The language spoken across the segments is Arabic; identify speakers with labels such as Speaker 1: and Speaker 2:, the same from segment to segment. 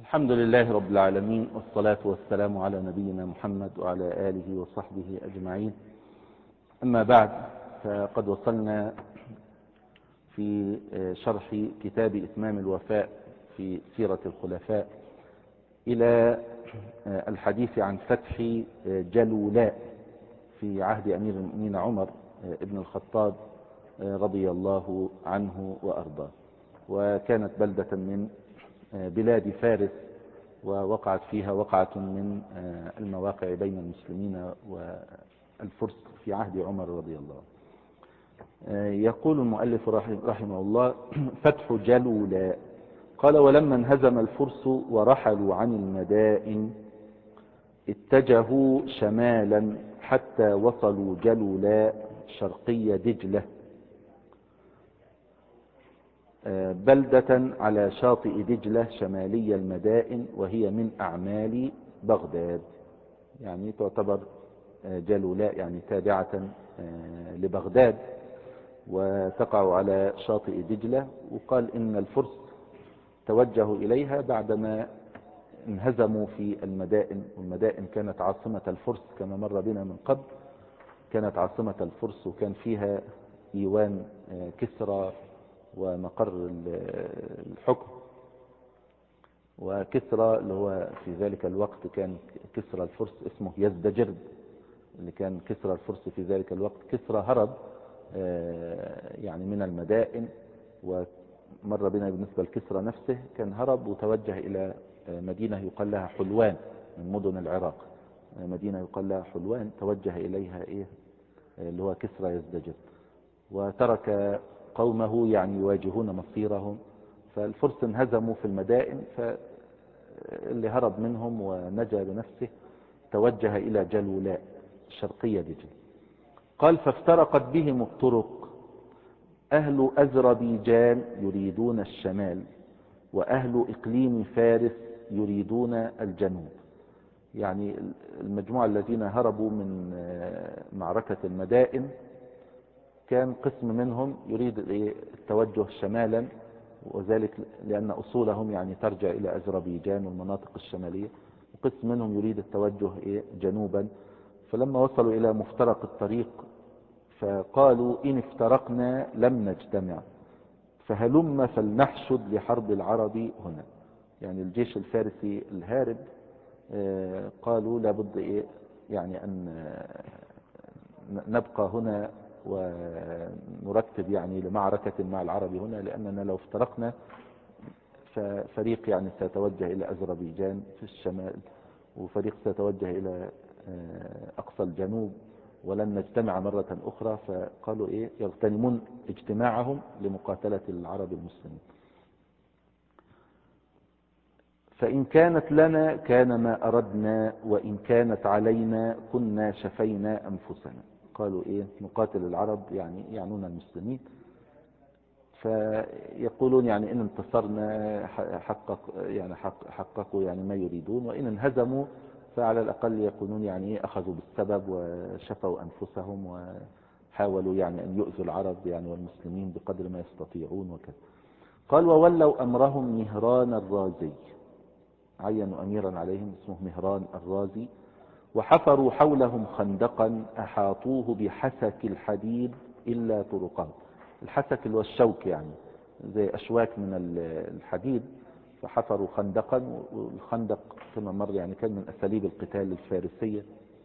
Speaker 1: الحمد لله رب العالمين، والصلاة والسلام على نبينا محمد وعلى آله وصحبه أجمعين. أما بعد، فقد وصلنا في شرح كتاب إتمام الوفاء في سيرة الخلفاء إلى الحديث عن فتح جلولاء في عهد أمير المؤمنين عمر بن الخطاب رضي الله عنه وأرضاه. وكانت بلدة من بلاد فارس، ووقعت فيها وقعة من المواقع بين المسلمين والفرس في عهد عمر رضي الله عنه. يقول المؤلف رحمه الله: فتح جلولاء. قال: ولما انهزم الفرس ورحلوا عن المدائن اتجهوا شمالا حتى وصلوا جلولاء شرقي دجلة، بلدة على شاطئ دجلة شمالي المدائن، وهي من أعمال بغداد. يعني تعتبر جلولاء يعني تابعة لبغداد، وتقع على شاطئ دجلة. وقال إن الفرس توجهوا إليها بعدما انهزموا في المدائن، والمدائن كانت عاصمة الفرس كما مر بنا من قبل. كانت عاصمة الفرس وكان فيها إيوان كسرى ومقر الحكم. وكسرى اللي هو في ذلك الوقت كان كسرى الفرس اسمه يزدجرد، اللي كان كسرى الفرس في ذلك الوقت. كسرى هرب يعني من المدائن، ومر بنا بالنسبة لكسرى نفسه كان هرب وتوجه إلى مدينة يقال لها حلوان من مدن العراق. مدينة يقال لها حلوان توجه إليها اللي هو كسرى يزدجرد، وترك قومه يعني يواجهون مصيرهم. فالفرس انهزموا في المدائن، فاللي هرب منهم ونجا بنفسه توجه إلى جلولاء شرقية دجلة. قال: فافترقت بهم الطرق، أهل أذربيجان يريدون الشمال، وأهل إقليم فارس يريدون الجنوب. يعني المجموعة الذين هربوا من معركة المدائن كان قسم منهم يريد التوجه شمالا، وذلك لأن أصولهم يعني ترجع إلى أذربيجان والمناطق الشمالية، وقسم منهم يريد التوجه جنوبا. فلما وصلوا إلى مفترق الطريق فقالوا: إن افترقنا لم نجتمع، فهلم فلنحشد لحرب العرب هنا. يعني الجيش الفارسي الهارب قالوا لابد يعني أن نبقى هنا ونرتب يعني لمعركة مع العرب هنا، لأننا لو افترقنا ففريق يعني سيتوجه إلى أذربيجان في الشمال، وفريق سيتوجه إلى أقصى الجنوب، ولن نجتمع مرة أخرى. فقالوا يغتنمون اجتماعهم لمقاتلة العرب المسلمين. فإن كانت لنا كان ما أردنا، وإن كانت علينا كنا شفينا أنفسنا. قالوا نقاتل العرب يعني يعنون المسلمين. فيقولون يعني إن انتصرنا حققوا يعني ما يريدون، وإن انهزموا فعلى الأقل يكونون يعني أخذوا بالسبب وشفوا أنفسهم، وحاولوا يعني أن يؤذوا العرب يعني والمسلمين بقدر ما يستطيعون وكذا. قال: وولوا أمرهم مهران الرازي. عينوا أميرا عليهم اسمه مهران الرازي، وحفروا حولهم خندقا أحاطوه بحسك الحديد إلا طرقه. الحسك اللي هو الشوك، يعني زي أشواك من الحديد. فحفروا خندقا، والخندق كما مر يعني كان من أساليب القتال الفارسية.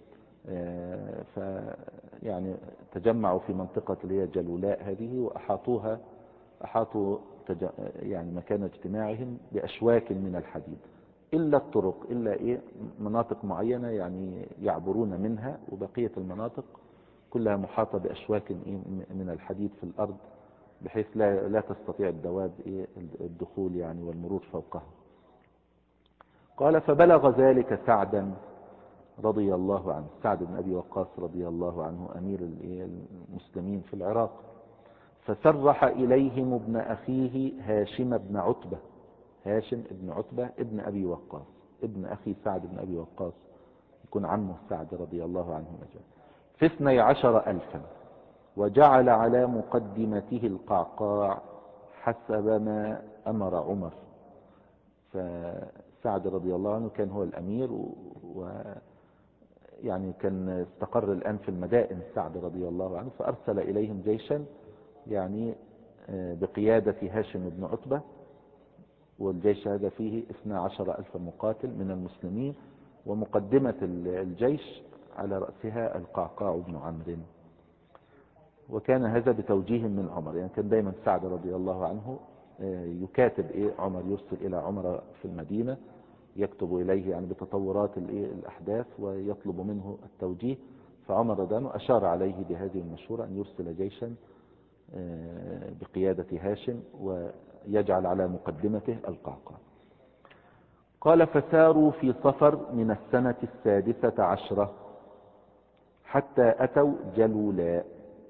Speaker 1: يعني تجمعوا في منطقة اللي هي جلولاء هذه، أحاطوا يعني مكان اجتماعهم بأشواك من الحديد إلا الطرق، إلا مناطق معينة يعني يعبرون منها، وبقية المناطق كلها محاطة بأشواك من الحديد في الأرض، بحيث لا تستطيع الدواب الدخول يعني والمرور فوقها. قال: فبلغ ذلك سعدا رضي الله عنه، سعد بن أبي وقاص رضي الله عنه أمير المسلمين في العراق، فسرح إليهم ابن أخيه هاشم بن عتبة. هاشم بن عتبة ابن أبي وقاص، ابن أخي سعد بن أبي وقاص، يكون عمه سعد رضي الله عنه أجمعين، في 12,000، وجعل على مقدمته القعقاع حسب ما أمر عمر. سعد رضي الله عنه كان هو الأمير، يعني كان استقر الآن في المدائن سعد رضي الله عنه، فأرسل إليهم جيشا يعني بقيادة هاشم بن عتبة، والجيش هذا فيه 12,000 مقاتل من المسلمين، ومقدمة الجيش على رأسها القعقاع بن عمرو. وكان هذا بتوجيه من عمر، يعني كان دايما سعد رضي الله عنه يكاتب عمر، يرسل إلى عمر في المدينة، يكتب إليه يعني بتطورات الأحداث ويطلب منه التوجيه. فعمر رضي الله عنه أشار عليه بهذه المشورة أن يرسل جيشا بقيادة هاشم ويجعل على مقدمته القعقاع. قال فساروا في صفر من السنة 16 حتى أتوا جلولاء،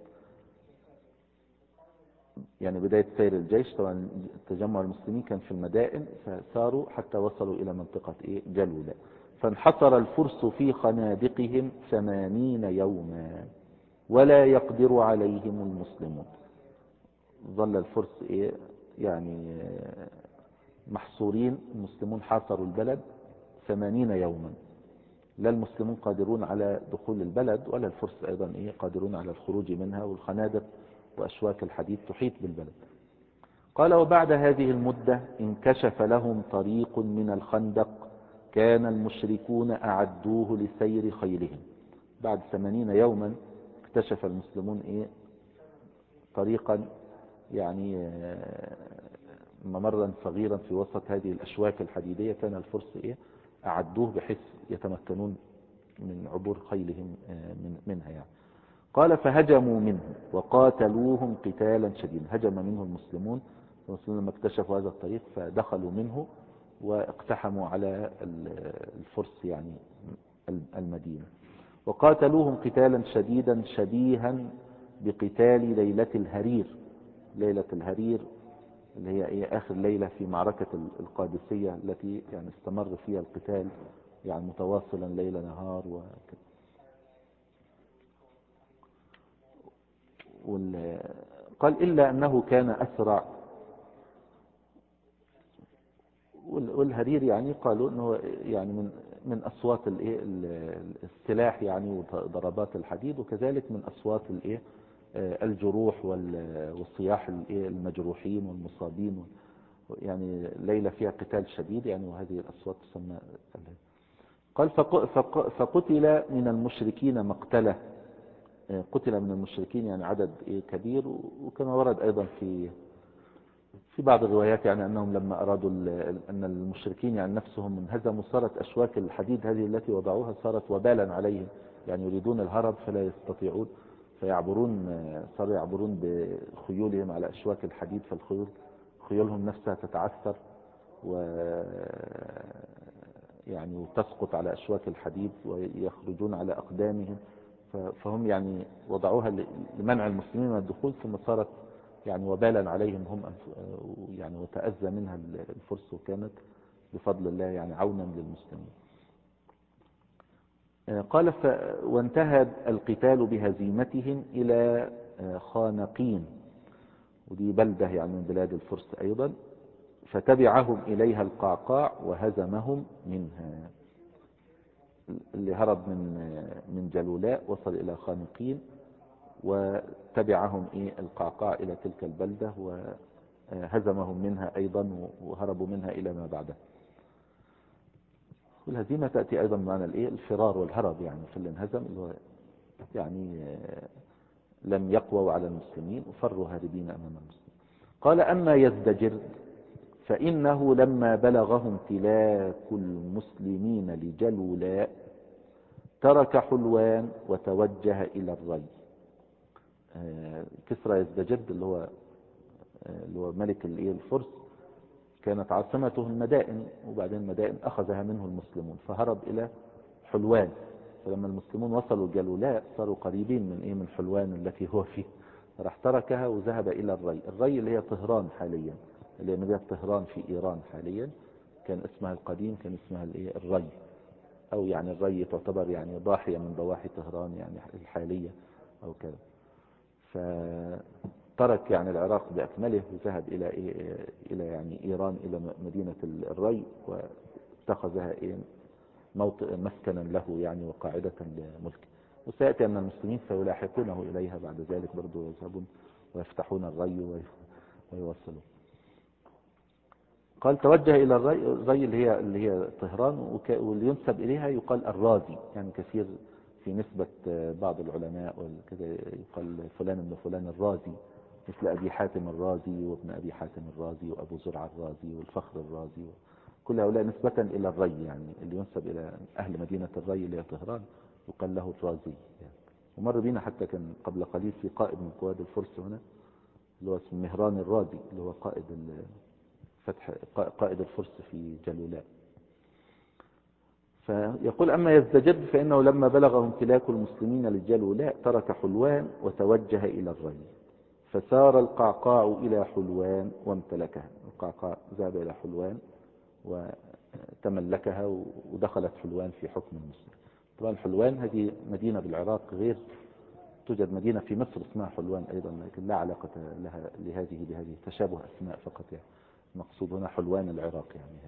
Speaker 1: يعني بداية سير الجيش. طبعا تجمع المسلمين كان في المدائن، فساروا حتى وصلوا إلى منطقة جلولاء. فانحصر الفرس في خنادقهم 80 يوما ولا يقدر عليهم المسلمون. ظل الفرس يعني محصورين، المسلمون حاصروا البلد 80 يوما، لا المسلمون قادرون على دخول البلد ولا الفرس أيضا قادرون على الخروج منها، والخنادق وأشواك الحديد تحيط بالبلد. قال وبعد هذه المدة انكشف لهم طريق من الخندق كان المشركون أعدوه لسير خيلهم. بعد 80 يوما اكتشف المسلمون طريقا، يعني ممرا صغيرا في وسط هذه الأشواك الحديدية، كان الفرس أعدوه بحيث يتمكنون من عبور خيلهم منها يعني. قال فهجموا منه وقاتلوهم قتالا شديدا. هجم منه المسلمون لما اكتشفوا هذا الطريق، فدخلوا منه واقتحموا على الفرس يعني المدينة، وقاتلوهم قتالا شديدا شبيها بقتال ليلة الهرير. ليلة الهرير اللي هي آخر ليلة في معركة القادسية، التي يعني استمر فيها القتال يعني متواصلا ليل نهار وكذا. قال إلا أنه كان أسرع. والهرير يعني قالوا أنه يعني من أصوات السلاح يعني وضربات الحديد، وكذلك من أصوات الجروح والصياح المجروحين والمصابين، يعني ليلة فيها قتال شديد يعني، وهذه الأصوات تسمى. قال فقتل من المشركين مقتله. قتل من المشركين يعني عدد كبير. وكما ورد أيضا في بعض الروايات يعني أنهم لما أرادوا أن المشركين يعني نفسهم انهزموا، صارت أشواك الحديد هذه التي وضعوها صارت وبالا عليهم، يعني يريدون الهرب فلا يستطيعون، صاروا يعبرون بخيولهم على أشواك الحديد، خيولهم نفسها تتعثر يعني وتسقط على أشواك الحديد ويخرجون على أقدامهم. فهم يعني وضعوها لمنع المسلمين من الدخول، ثم صارت يعني وبالا عليهم هم يعني، وتأذى منها الفرس، وكانت بفضل الله يعني عونا للمسلمين. قال وانتهى القتال بهزيمتهم إلى خانقين، ودي بلدة يعني من بلاد الفرس أيضا، فتبعهم إليها القعقاع وهزمهم منها. اللي هرب من جلولاء وصل إلى خانقين، وتبعهم القعقاع إلى تلك البلدة وهزمهم منها أيضا، وهربوا منها إلى ما بعده. والهزيمة تأتي أيضا بمعنى الفرار والهرب، يعني في اللي انهزم يعني لم يقووا على المسلمين وفروا هاربين أمام المسلمين. قال أما يزدجر فإنه لما بلغه امتلاك المسلمين لجلولاء ترك حلوان وتوجه إلى الري. كسرى يزدجرد اللي هو ملك الفرس، كانت عاصمته المدائن، وبعدين المدائن أخذها منه المسلمون فهرب إلى حلوان. فلما المسلمون وصلوا جلولاء صاروا قريبين من حلوان التي هو فيه، راح تركها وذهب إلى الري اللي هي طهران حاليا، اللي هي مدينة طهران في إيران حاليا. كان اسمها القديم كان اسمها الري، أو يعني الري تعتبر يعني ضاحية من ضواحي طهران يعني الحالية أو كذا. فترك يعني العراق بأكمله وذهب إلى يعني إيران، إلى مدينة الري، اتخذها موطئ مسكنا له يعني وقاعدة لملكه. وسيأتي أن المسلمين سيلاحقونه إليها بعد ذلك برضو، يذهبون ويفتحون الري ويوصلون. قال توجه إلى الري اللي هي طهران، واللي ينسب إليها يقال الرازي، يعني كثير في نسبة بعض العلماء وكذا يقال فلان ابن فلان الرازي، مثل أبي حاتم الرازي وابن أبي حاتم الرازي وأبو زرع الرازي والفخر الرازي، كل هؤلاء نسبة إلى الري، يعني اللي ينسب إلى أهل مدينة الري اللي هي طهران يقال له الرازي يعني. ومر بينا حتى كان قبل قليل في قائد من قواد الفرس هنا اللي هو اسمه مهران الرازي، اللي هو قائد الفرس في جلولاء. فيقول أما يزدجر فإنه لما بلغه امتلاك المسلمين للجلولاء ترك حلوان وتوجه إلى الري، فسار القعقاع إلى حلوان وامتلكها. القعقاع ذهب إلى حلوان وتملكها، ودخلت حلوان في حكم المسلم. طبعا حلوان هذه مدينة بالعراق، غير توجد مدينة في مصر اسمها حلوان أيضا، لكن لا علاقة لها بهذه تشابه أسماء فقط يعني. المقصود هنا حلوان العراق يعني.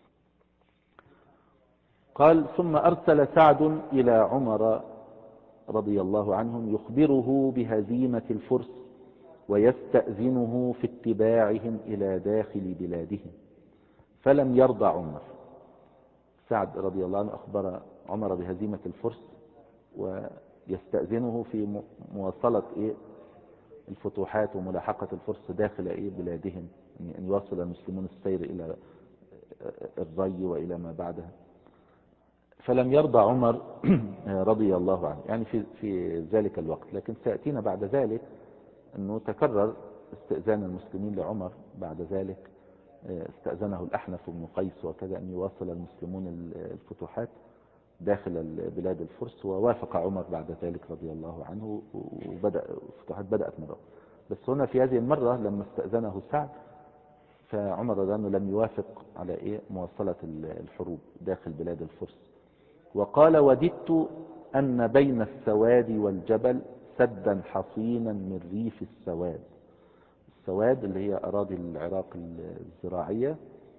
Speaker 1: قال ثم أرسل سعد إلى عمر رضي الله عنهم يخبره بهزيمة الفرس ويستأذنه في اتباعهم إلى داخل بلادهم، فلم يرضى عمر. سعد رضي الله عنه أخبر عمر بهزيمة الفرس ويستأذنه في مواصلة الفتوحات وملاحقة الفرس داخل بلادهم، أن يواصل المسلمون السير إلى الري وإلى ما بعدها. فلم يرضى عمر رضي الله عنه يعني في ذلك الوقت. لكن سيأتينا بعد ذلك أنه تكرر استئذان المسلمين لعمر بعد ذلك، استأذنه الأحنف بن قيس وكذا أن يواصل المسلمون الفتوحات داخل بلاد الفرس، ووافق عمر بعد ذلك رضي الله عنه، الفتوحات بدأت مرة. بس هنا في هذه المرة لما استأذنه سعد فعمر رضي الله عنه لم يوافق على مواصلة الحروب داخل بلاد الفرس. وقال وددت أن بين السواد والجبل سدا حصينا من ريف السواد. السواد اللي هي أراضي العراق الزراعية،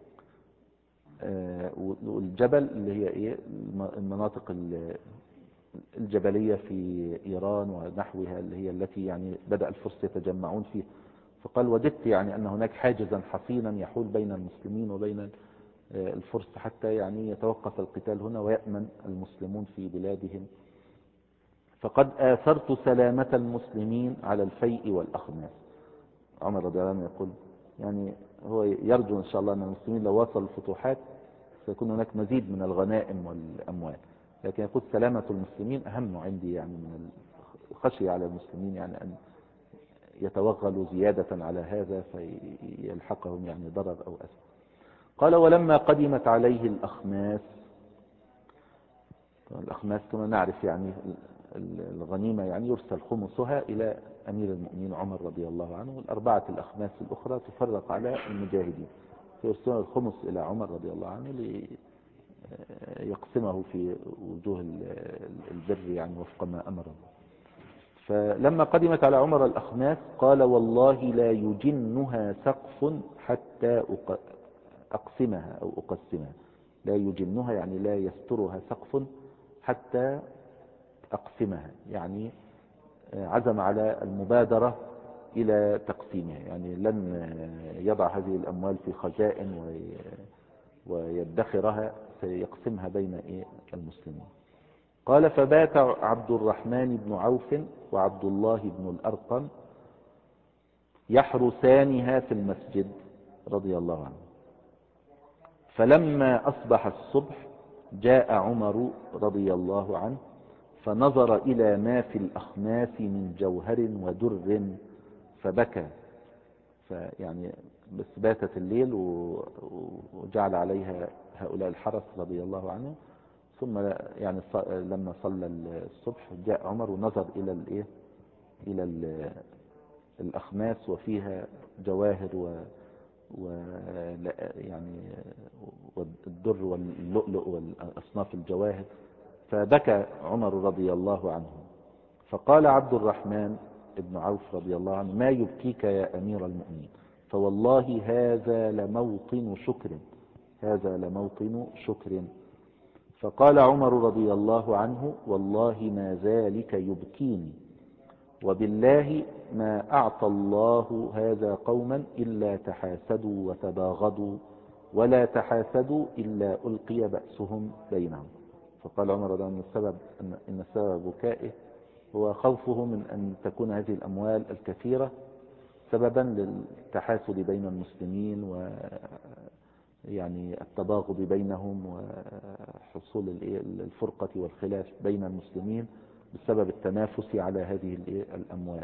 Speaker 1: والجبل اللي هي المناطق الجبلية في إيران ونحوها، اللي هي التي يعني بدأ الفرس يتجمعون فيها. فقال وددت يعني أن هناك حاجزا حصينا يحول بين المسلمين وبين الفرس حتى يعني يتوقف القتال هنا ويأمن المسلمون في بلادهم. فقد آثرت سلامة المسلمين على الفيء والأخماس. عمر رضي الله عنه يقول يعني هو يرجو إن شاء الله أن المسلمين لو وصلوا الفتوحات سيكون هناك مزيد من الغنائم والأموال، لكن يقول سلامة المسلمين أهم عندي، يعني من الخشية على المسلمين يعني أن يتوغلوا زيادة على هذا فيلحقهم يعني ضرر أو أذى. قال ولما قدمت عليه الأخماس، الأخماس كما نعرف يعني الغنيمة يعني يرسل خمسها إلى أمير المؤمنين عمر رضي الله عنه، والأربعة الأخماس الأخرى تفرق على المجاهدين، فيرسل الخمس إلى عمر رضي الله عنه ليقسمه في وجوه البر يعني وفق ما أمره. فلما قدمت على عمر الأخماس قال والله لا يجنها سقف حتى أقسمها أو أقسمها. لا يجنها يعني لا يسترها سقف حتى أقسمها، يعني عزم على المبادرة إلى تقسيمها، يعني لن يضع هذه الأموال في خزائن ويدخرها، سيقسمها بين المسلمين. قال فبات عبد الرحمن بن عوف وعبد الله بن الأرقم يحرسانها في المسجد رضي الله عنه. فلما أصبح الصبح جاء عمر رضي الله عنه فنظر إلى ما في الأخماس من جوهر ودر فبكى. فيعني بس باتت الليل وجعل عليها هؤلاء الحرس رضي الله عنه، ثم يعني لما صلى الصبح جاء عمر ونظر إلى الأخماس وفيها جواهر يعني والدر واللؤلؤ والأصناف الجواهر، فبكى عمر رضي الله عنه. فقال عبد الرحمن بن عوف رضي الله عنه ما يبكيك يا أمير المؤمنين؟ فوالله هذا لموطن شكر، هذا لموطن شكر. فقال عمر رضي الله عنه: والله ما ذلك يبكيني، وبالله ما أعطى الله هذا قوما إلا تحاسدوا وتباغضوا، ولا تحاسدوا إلا ألقي بأسهم بينهم. فقال عمر رضي الله عنه إن سبب بكائه هو خوفه من أن تكون هذه الأموال الكثيرة سببا للتحاسد بين المسلمين، ويعني التباغض بينهم، وحصول الفرقة والخلاف بين المسلمين بسبب التنافس على هذه الأموال.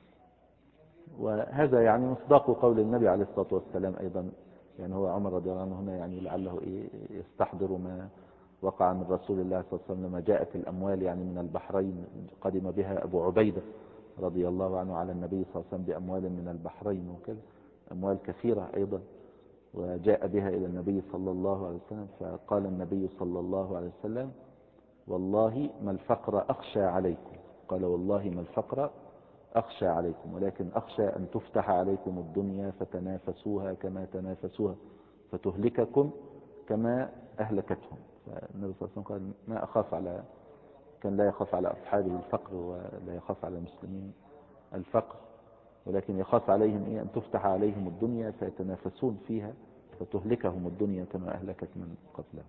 Speaker 1: وهذا يعني مصداق قول النبي عليه الصلاة والسلام أيضا. يعني هو عمر رضي الله عنه هنا يعني لعله يستحضر ما وقع من رسول الله صلى الله عليه وسلم لما جاءت الأموال يعني من البحرين، قدم بها أبو عبيدة رضي الله عنه على النبي صلى الله عليه وسلم بأموال من البحرين وكذا، أموال كثيرة أيضا، وجاء بها إلى النبي صلى الله عليه وسلم. فقال النبي صلى الله عليه وسلم: والله ما الفقر أخشى عليكم. قال: والله ما الفقر أخشى عليكم، ولكن أخشى أن تفتح عليكم الدنيا فتنافسوها كما تنافسوها فتهلككم كما أهلكتهم. فالنبي صلى الله عليه وسلم قال: ما أخاف كان لا يخاف على أصحابه الفقر ولا يخاف على المسلمين الفقر، ولكن يخاف عليهم أن تفتح عليهم الدنيا فيتنافسون فيها فتهلكهم الدنيا كما أهلكت من قبلهم.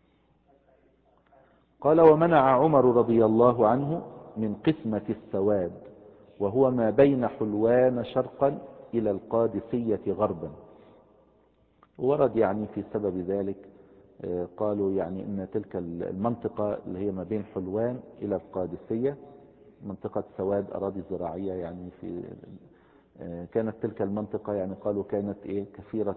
Speaker 1: قال: ومنع عمر رضي الله عنه من قسمة السواد، وهو ما بين حلوان شرقا إلى القادسية غربا. ورد يعني في سبب ذلك، قالوا يعني إن تلك المنطقة اللي هي ما بين حلوان إلى القادسية منطقة سواد أراضي زراعية، يعني كانت تلك المنطقة يعني قالوا كانت كثيرة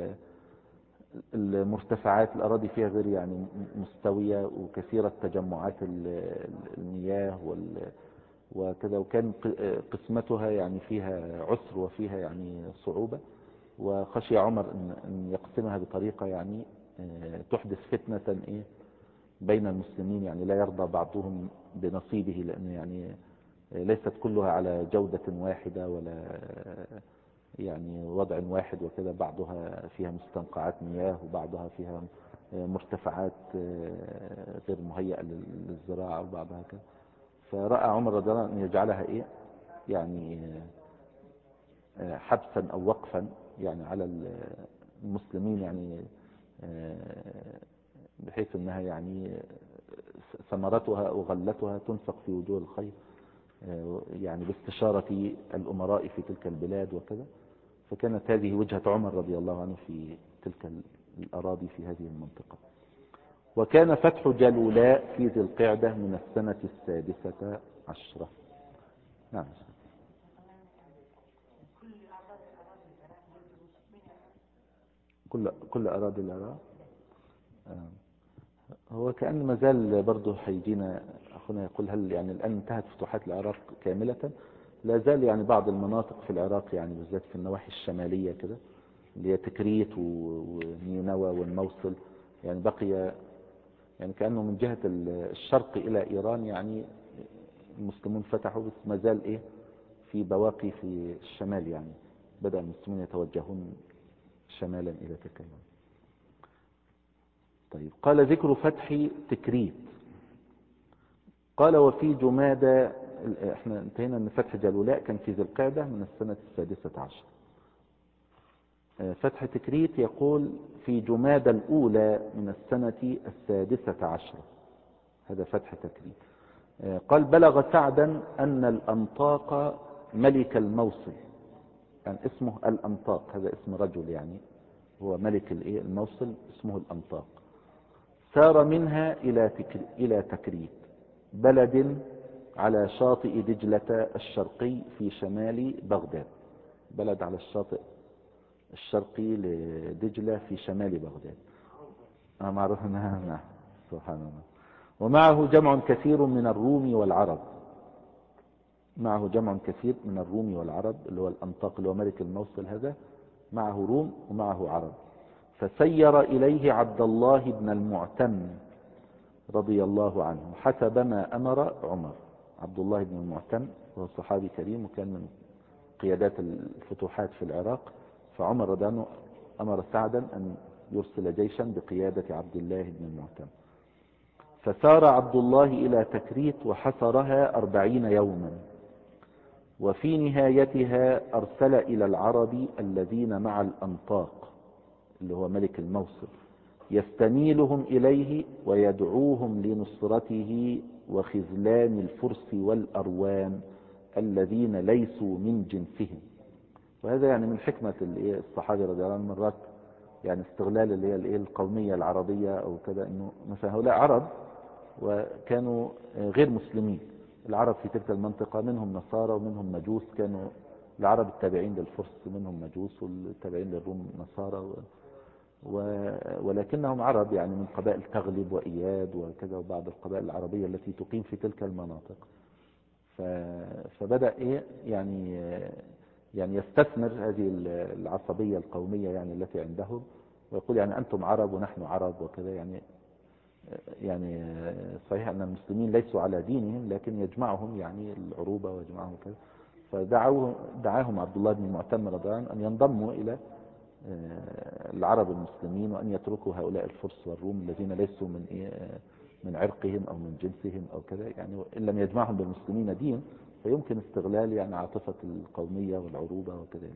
Speaker 1: المرتفعات، الأراضي فيها غير يعني مستوية، وكثيرة تجمعات المياه وكذا، وكان قسمتها يعني فيها عسر وفيها يعني صعوبة. وخشي عمر أن يقسمها بطريقة يعني تحدث فتنة بين المسلمين، يعني لا يرضى بعضهم بنصيبه، لأن يعني ليست كلها على جودة واحدة ولا يعني وضع واحد وكذا، بعضها فيها مستنقعات مياه وبعضها فيها مرتفعات غير مهيئة للزراعة وبعضها كذا. فرأى عمر رضي الله عنه أن يجعلها يعني حبسا أو وقفا يعني على المسلمين، يعني بحيث أنها يعني ثمرتها وغلتها تنفق في وجوه الخير، يعني باستشارة الأمراء في تلك البلاد وكذا. فكانت هذه وجهة عمر رضي الله عنه في تلك الأراضي في هذه المنطقة. وكان فتح جلولاء في ذي القعدة من السنة 16. نعم. كل أراضي العراق. هو كأن ما زال برضه هيجينا أخونا يقول هل يعني الآن انتهت فتوحات العراق كاملة؟ لا زال يعني بعض المناطق في العراق يعني بالذات في النواحي الشمالية كده، اللي هي تكريت ونينوى والموصل، يعني بقي يعني كأنه من جهة الشرق إلى إيران يعني المسلمون فتحوا، بس ما زال في بواقي في الشمال، يعني بدأ المسلمون يتوجهون شمالا إلى تلك المنطقة. طيب، قال: ذكر فتح تكريت. قال: وفي جمادى، احنا انتهينا ان فتح جلولاء كان في ذي القعدة من السنة 16. فتح تكريت يقول في جمادى الأولى من السنة 16. هذا فتح تكريت. قال: بلغ سعدا أن الأنطاق ملك الموصل، يعني اسمه الأنطاق، هذا اسم رجل يعني هو ملك الموصل، اسمه الأنطاق، سار منها إلى تكريت، بلد على شاطئ دجلة الشرقي في شمال بغداد، بلد على الشاطئ الشرقي لدجلة في شمال بغداد. معروف. نعم. سبحان الله. ومعه جمع كثير من الروم والعرب، معه جمع كثير من الروم والعرب، اللي هو الأنطاق اللي هو ملك الموصل هذا معه روم ومعه عرب. فسير إليه عبد الله بن المعتم رضي الله عنه حسب ما أمر عمر. عبد الله بن المعتم وهو صحابي كريم وكان من قيادات الفتوحات في العراق. فعمر رضي الله عنه أمر سعدا أن يرسل جيشا بقيادة عبد الله بن المعتمر. فسار عبد الله إلى تكريت وحصرها 40 يوما، وفي نهايتها أرسل إلى العرب الذين مع الأنطاق اللي هو ملك الموصل يستميلهم إليه ويدعوهم لنصرته وخذلان الفرس والأروان الذين ليسوا من جنسهم. وهذا يعني من حكمة الصحابة رضي الله عنهم، مرات يعني استغلال اللي هي القومية العربية أو كذا، إنه مثلا هؤلاء عرب وكانوا غير مسلمين. العرب في تلك المنطقة منهم نصارى ومنهم مجوس، كانوا العرب التابعين للفرس منهم مجوس والتابعين للروم نصارى ولكنهم عرب يعني من قبائل تغلب وإياد وكذا وبعض القبائل العربية التي تقيم في تلك المناطق. فبدأ يعني يستثمر هذه العصبية القومية يعني التي عندهم، ويقول يعني أنتم عرب ونحن عرب وكذا. يعني صحيح أن المسلمين ليسوا على دينهم، لكن يجمعهم يعني العروبة ويجمعهم كذا. فدعاهم عبد الله بن المعتمر رضي الله عنه أن ينضموا إلى العرب المسلمين، وأن يتركوا هؤلاء الفرس والروم الذين ليسوا من عرقهم أو من جنسهم أو كذا. يعني إن لم يجمعهم بالمسلمين دين فيمكن استغلال يعني عاطفة القومية والعروبة وكذا.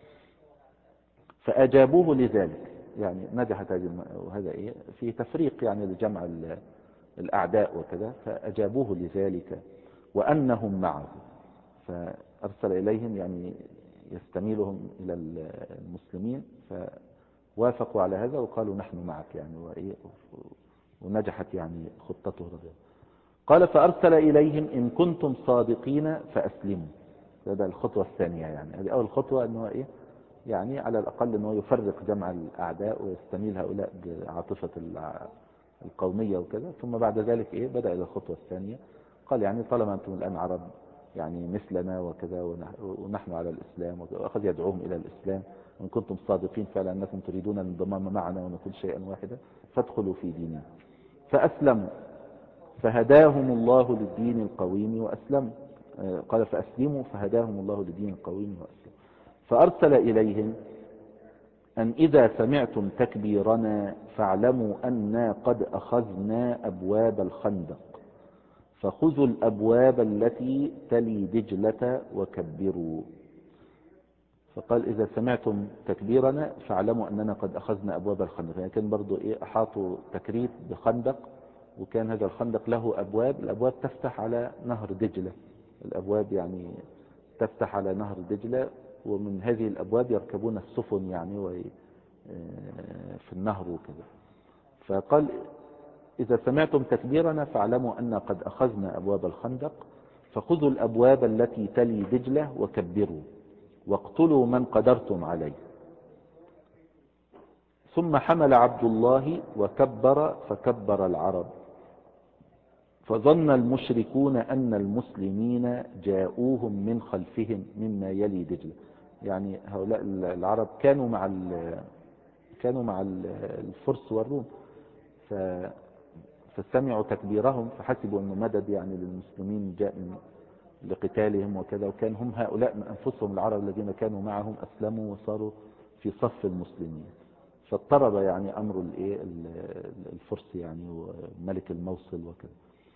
Speaker 1: فأجابوه لذلك، يعني نجحت وهذا في تفريق يعني لجمع الأعداء وكذا. فأجابوه لذلك وأنهم معه، فأرسل إليهم يعني يستميلهم إلى المسلمين، فوافقوا على هذا وقالوا نحن معك يعني ونجحت يعني خطته رضي. قال فأرسل إليهم إن كنتم صادقين فأسلموا. هذا الخطوة الثانية، يعني هذه أول خطوة أنه يعني على الأقل أنه يفرق جمع الأعداء ويستميل هؤلاء بعاطفة القومية وكذا. ثم بعد ذلك بدأ إلى الخطوة الثانية، قال يعني طالما أنتم الآن عرب يعني مثلنا وكذا ونحن على الإسلام، وأخذ يدعوهم إلى الإسلام، وإن كنتم صادقين فعلا أنكم تريدون الانضمام معنا ونكون شيئا واحدا فادخلوا في ديننا. فأسلموا فهداهم الله للدين القويم وأسلموا. قال فأسلموا فهداهم الله للدين القويم وأسلموا. فأرسل إليهم أن إذا سمعتم تكبيرنا فاعلموا أننا قد أخذنا أبواب الخندق، فخذوا الأبواب التي تلي دجلة وكبروا. فقال إذا سمعتم تكبيرنا فاعلموا أننا قد أخذنا أبواب الخندق. يعني كان برضو أحاطوا تكريت بخندق، وكان هذا الخندق له أبواب، الأبواب تفتح على نهر دجلة. الأبواب يعني تفتح على نهر دجلة، ومن هذه الأبواب يركبون السفن يعني في النهر وكذا. فقال إذا سمعتم تكبيرنا فاعلموا أن قد أخذنا أبواب الخندق، فخذوا الأبواب التي تلي دجلة وكبروا واقتلوا من قدرتم عليه. ثم حمل عبد الله وكبر فكبر العرب، فظن المشركون أن المسلمين جاءوهم من خلفهم مما يلي دجلة. يعني هؤلاء العرب كانوا مع الفرس والروم، فسمعوا تكبيرهم فحسبوا أنه مدد يعني للمسلمين جاء لقتالهم وكذا. وكان هم هؤلاء من أنفسهم العرب الذين كانوا معهم أسلموا وصاروا في صف المسلمين. فاضطرب يعني أمر الفرس يعني وملك الموصل وكذا.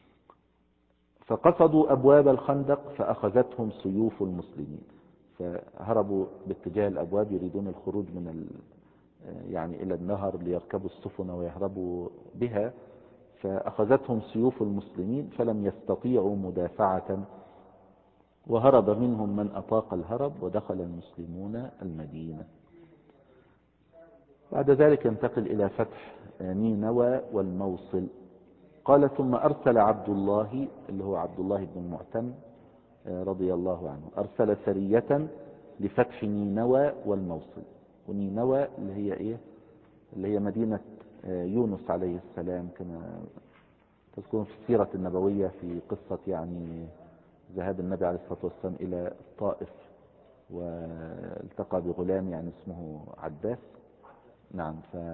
Speaker 1: فقصدوا أبواب الخندق فأخذتهم سيوف المسلمين، فهربوا باتجاه الأبواب يريدون الخروج يعني إلى النهر ليركبوا السفن ويهربوا بها. فأخذتهم سيوف المسلمين فلم يستطيعوا مدافعة، وهرب منهم من أطاق الهرب ودخل المسلمون المدينة. بعد ذلك ينتقل إلى فتح نينوى والموصل. قال ثم أرسل عبد الله اللي هو عبد الله بن المعتم رضي الله عنه، أرسل سرية لفتح نينوى والموصل. ونينوى اللي هي مدينة يونس عليه السلام، كما تذكرون في السيرة النبوية في قصة يعني ذهاب النبي عليه الصلاة والسلام إلى الطائف والتقى بغلام يعني اسمه عباس. نعم.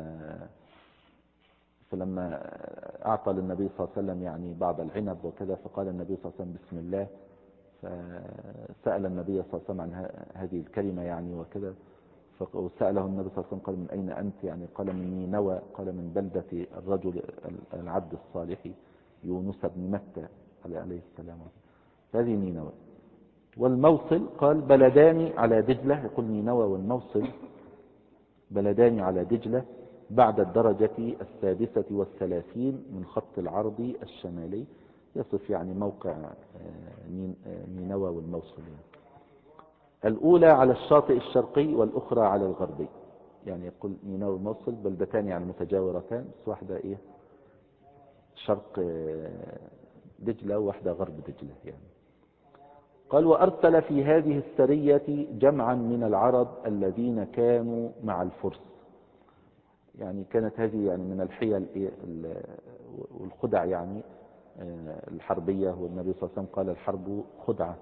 Speaker 1: فلما أعطى للنبي صلى الله عليه وسلم يعني بعض العنب وكذا، فقال النبي صلى الله عليه وسلم بسم الله. فسأل النبي صلى الله عليه وسلم عن هذه الكلمة يعني وكذا، وسأله النبي صلى الله عليه وسلم قال من أين أنت؟ يعني قال من نينوى. قال من بلدة الرجل العبد الصالح يونس بن متى عليه السلام. هذه نينوى. والموصل قال بلدان على دجلة، يقول نينوى والموصل بلدان على دجلة بعد الدرجة 36 من خط العرض الشمالي. يصف يعني موقع نينوى والموصل يعني. الأولى على الشاطئ الشرقي والأخرى على الغربي. يعني يقول نينوى والموصل بلدتان يعني متجاورتان، بس واحدة إيه شرق دجلة وواحدة غرب دجلة يعني. قال وأرسل في هذه السرية جمعا من العرب الذين كانوا مع الفرس. يعني كانت هذه يعني من الحيل والخدع يعني الحربية، والنبي صلى الله عليه وسلم قال الحرب خدعة.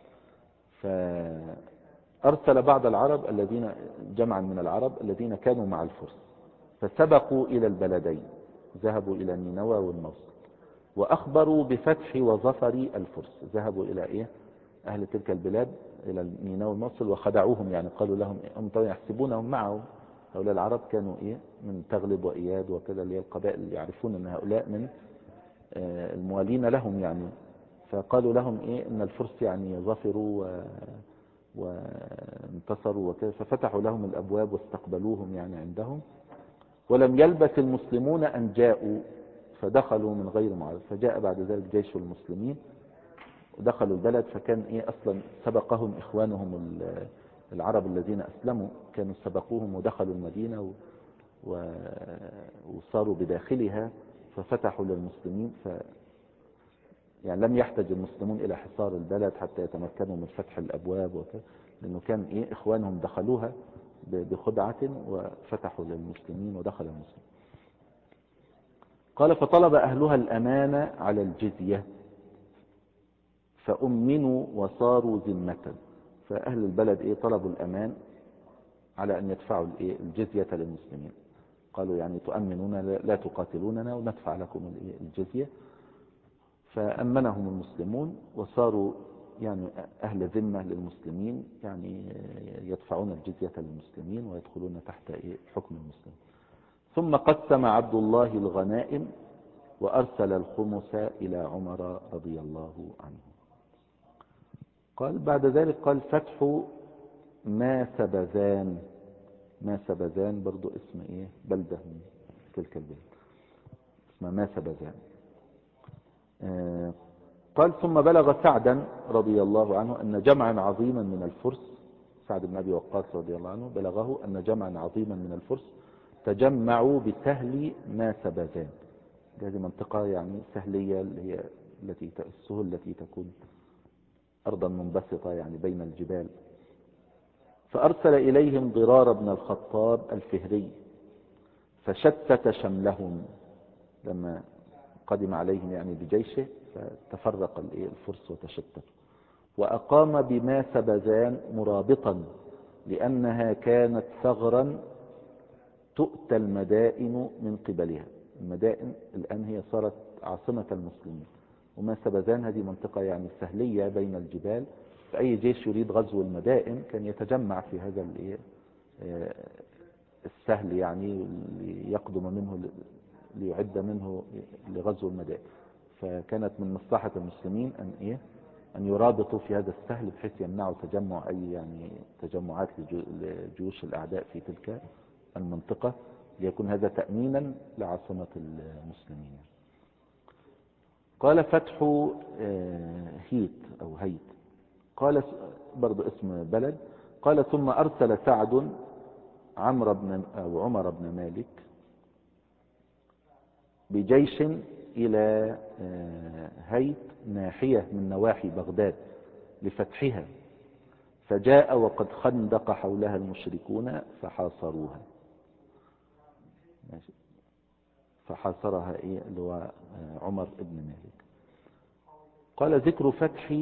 Speaker 1: فأرسل بعض العرب الذين جمعا من العرب الذين كانوا مع الفرس، فسبقوا إلى البلدين، ذهبوا إلى نينوى والموصل وأخبروا بفتح وظفر الفرس. ذهبوا إلى أهل تلك البلاد إلى نينوى والموصل وخدعوهم، يعني قالوا لهم هم طبعا يحسبونهم معهم. هؤلاء العرب كانوا من تغلب وإياد وكذا، اللي هي القبائل اللي يعرفون أن هؤلاء من الموالين لهم يعني. فقالوا لهم ان الفرس يعني ظفروا وانتصروا وكذا، ففتحوا لهم الابواب واستقبلوهم يعني عندهم. ولم يلبث المسلمون ان جاءوا فدخلوا من غير معرض. فجاء بعد ذلك جيش المسلمين ودخلوا البلد. فكان اصلا سبقهم اخوانهم العرب الذين اسلموا، كانوا سبقوهم ودخلوا المدينة وصاروا بداخلها، ففتحوا للمسلمين. يعني لم يحتاج المسلمون إلى حصار البلد حتى يتمكنوا من فتح الأبواب وكذا، لأنه كان إخوانهم دخلوها بخدعة وفتحوا للمسلمين ودخل المسلمين. قال فطلب أهلها الأمانة على الجزية فأمنوا وصاروا ذمة. فأهل البلد طلبوا الأمان على أن يدفعوا الجزية للمسلمين. قالوا يعني تؤمنون لا تقاتلوننا وندفع لكم الجزية. فأمنهم المسلمون وصاروا يعني أهل ذمة للمسلمين، يعني يدفعون الجزية للمسلمين ويدخلون تحت حكم المسلمين. ثم قسم عبد الله الغنائم وأرسل الخمس إلى عمر رضي الله عنه. قال بعد ذلك قال فتح ما سبزان. ما سبزان برضو اسم بلدة من تلك البلد اسمها ما سبزان. قال ثم بلغ سعدا رضي الله عنه أن جمعا عظيما من الفرس، سعد بن أبي وقاص رضي الله عنه بلغه أن جمعا عظيما من الفرس تجمعوا بسهل ما سبزان. هذه منطقة يعني سهلية اللي هي السهل التي تكون أرضا منبسطة يعني بين الجبال. فأرسل إليهم ضرار بن الخطاب الفهري فشتت شملهم لما قدم عليهم يعني بجيشه، فتفرق الفرس وتشتت. وأقام بما سبزان مرابطا لأنها كانت ثغرا تؤتى المدائن من قبلها. المدائن الآن هي صارت عاصمة المسلمين، وما سبزان هذه منطقة يعني سهلية بين الجبال، فأي جيش يريد غزو المدائن كان يتجمع في هذا السهل يعني ليقدم منه ليعد منه لغزو المدائن. فكانت من مصلحة المسلمين أن يرابطوا في هذا السهل بحيث يمنعوا تجمع أي يعني تجمعات لجيوش الأعداء في تلك المنطقة، ليكون هذا تأمينا لعاصمة المسلمين. قال فتح هيت أو هيت، قال برضو اسم بلد. قال ثم أرسل سعد عمر بن مالك بجيش إلى هيت ناحية من نواحي بغداد لفتحها، فجاء وقد خندق حولها المشركون فحاصروها. فحاصرها اللي هو عمر بن مالك. قال ذكر فتح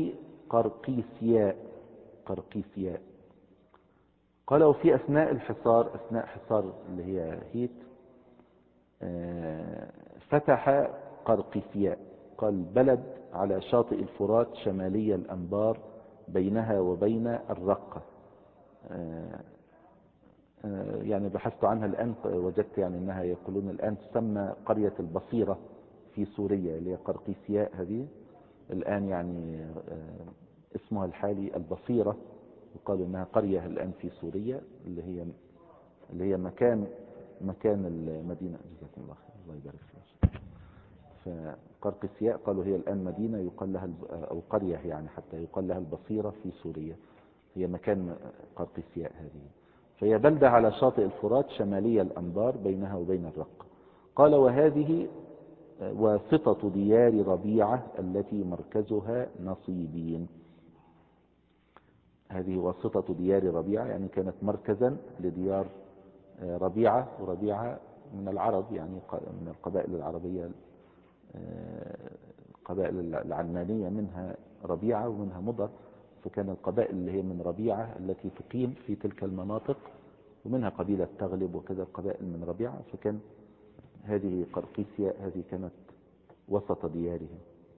Speaker 1: قرقيسياء. قال وفي أثناء الحصار، أثناء حصار اللي هي هيت، فتح قرقيسياء. قال بلد على شاطئ الفرات شمالي الأنبار بينها وبين الرقة. يعني بحثت عنها الآن وجدت يعني أنها يقولون الآن تسمى قرية البصيرة في سوريا، اللي هي قرقيسياء هذه الآن يعني اسمها الحالي البصيرة. يقال أنها قرية الآن في سوريا اللي هي مكان المدينة. جزاكم الله خير، الله يبارك فيك. فقرقيسياء قالوا هي الآن مدينة يقال لها أو قرية يعني حتى يقال لها البصيرة في سوريا، هي مكان قرقيسياء هذه. فهي بلدة على شاطئ الفرات شمالية الأنبار بينها وبين الرق. قال وهذه واسطة ديار ربيعة التي مركزها نصيبين. هذه واسطة ديار ربيعة يعني كانت مركزا لديار ربيعة، وربيعة من العرب يعني من القبائل العربية، القبائل العلمانية منها ربيعة ومنها مضر، فكان القبائل اللي هي من ربيعة التي تقيم في تلك المناطق، ومنها قبيلة تغلب وكذا القبائل من ربيعة، فكان هذه قرقيسيا هذه كانت وسط ديارهم.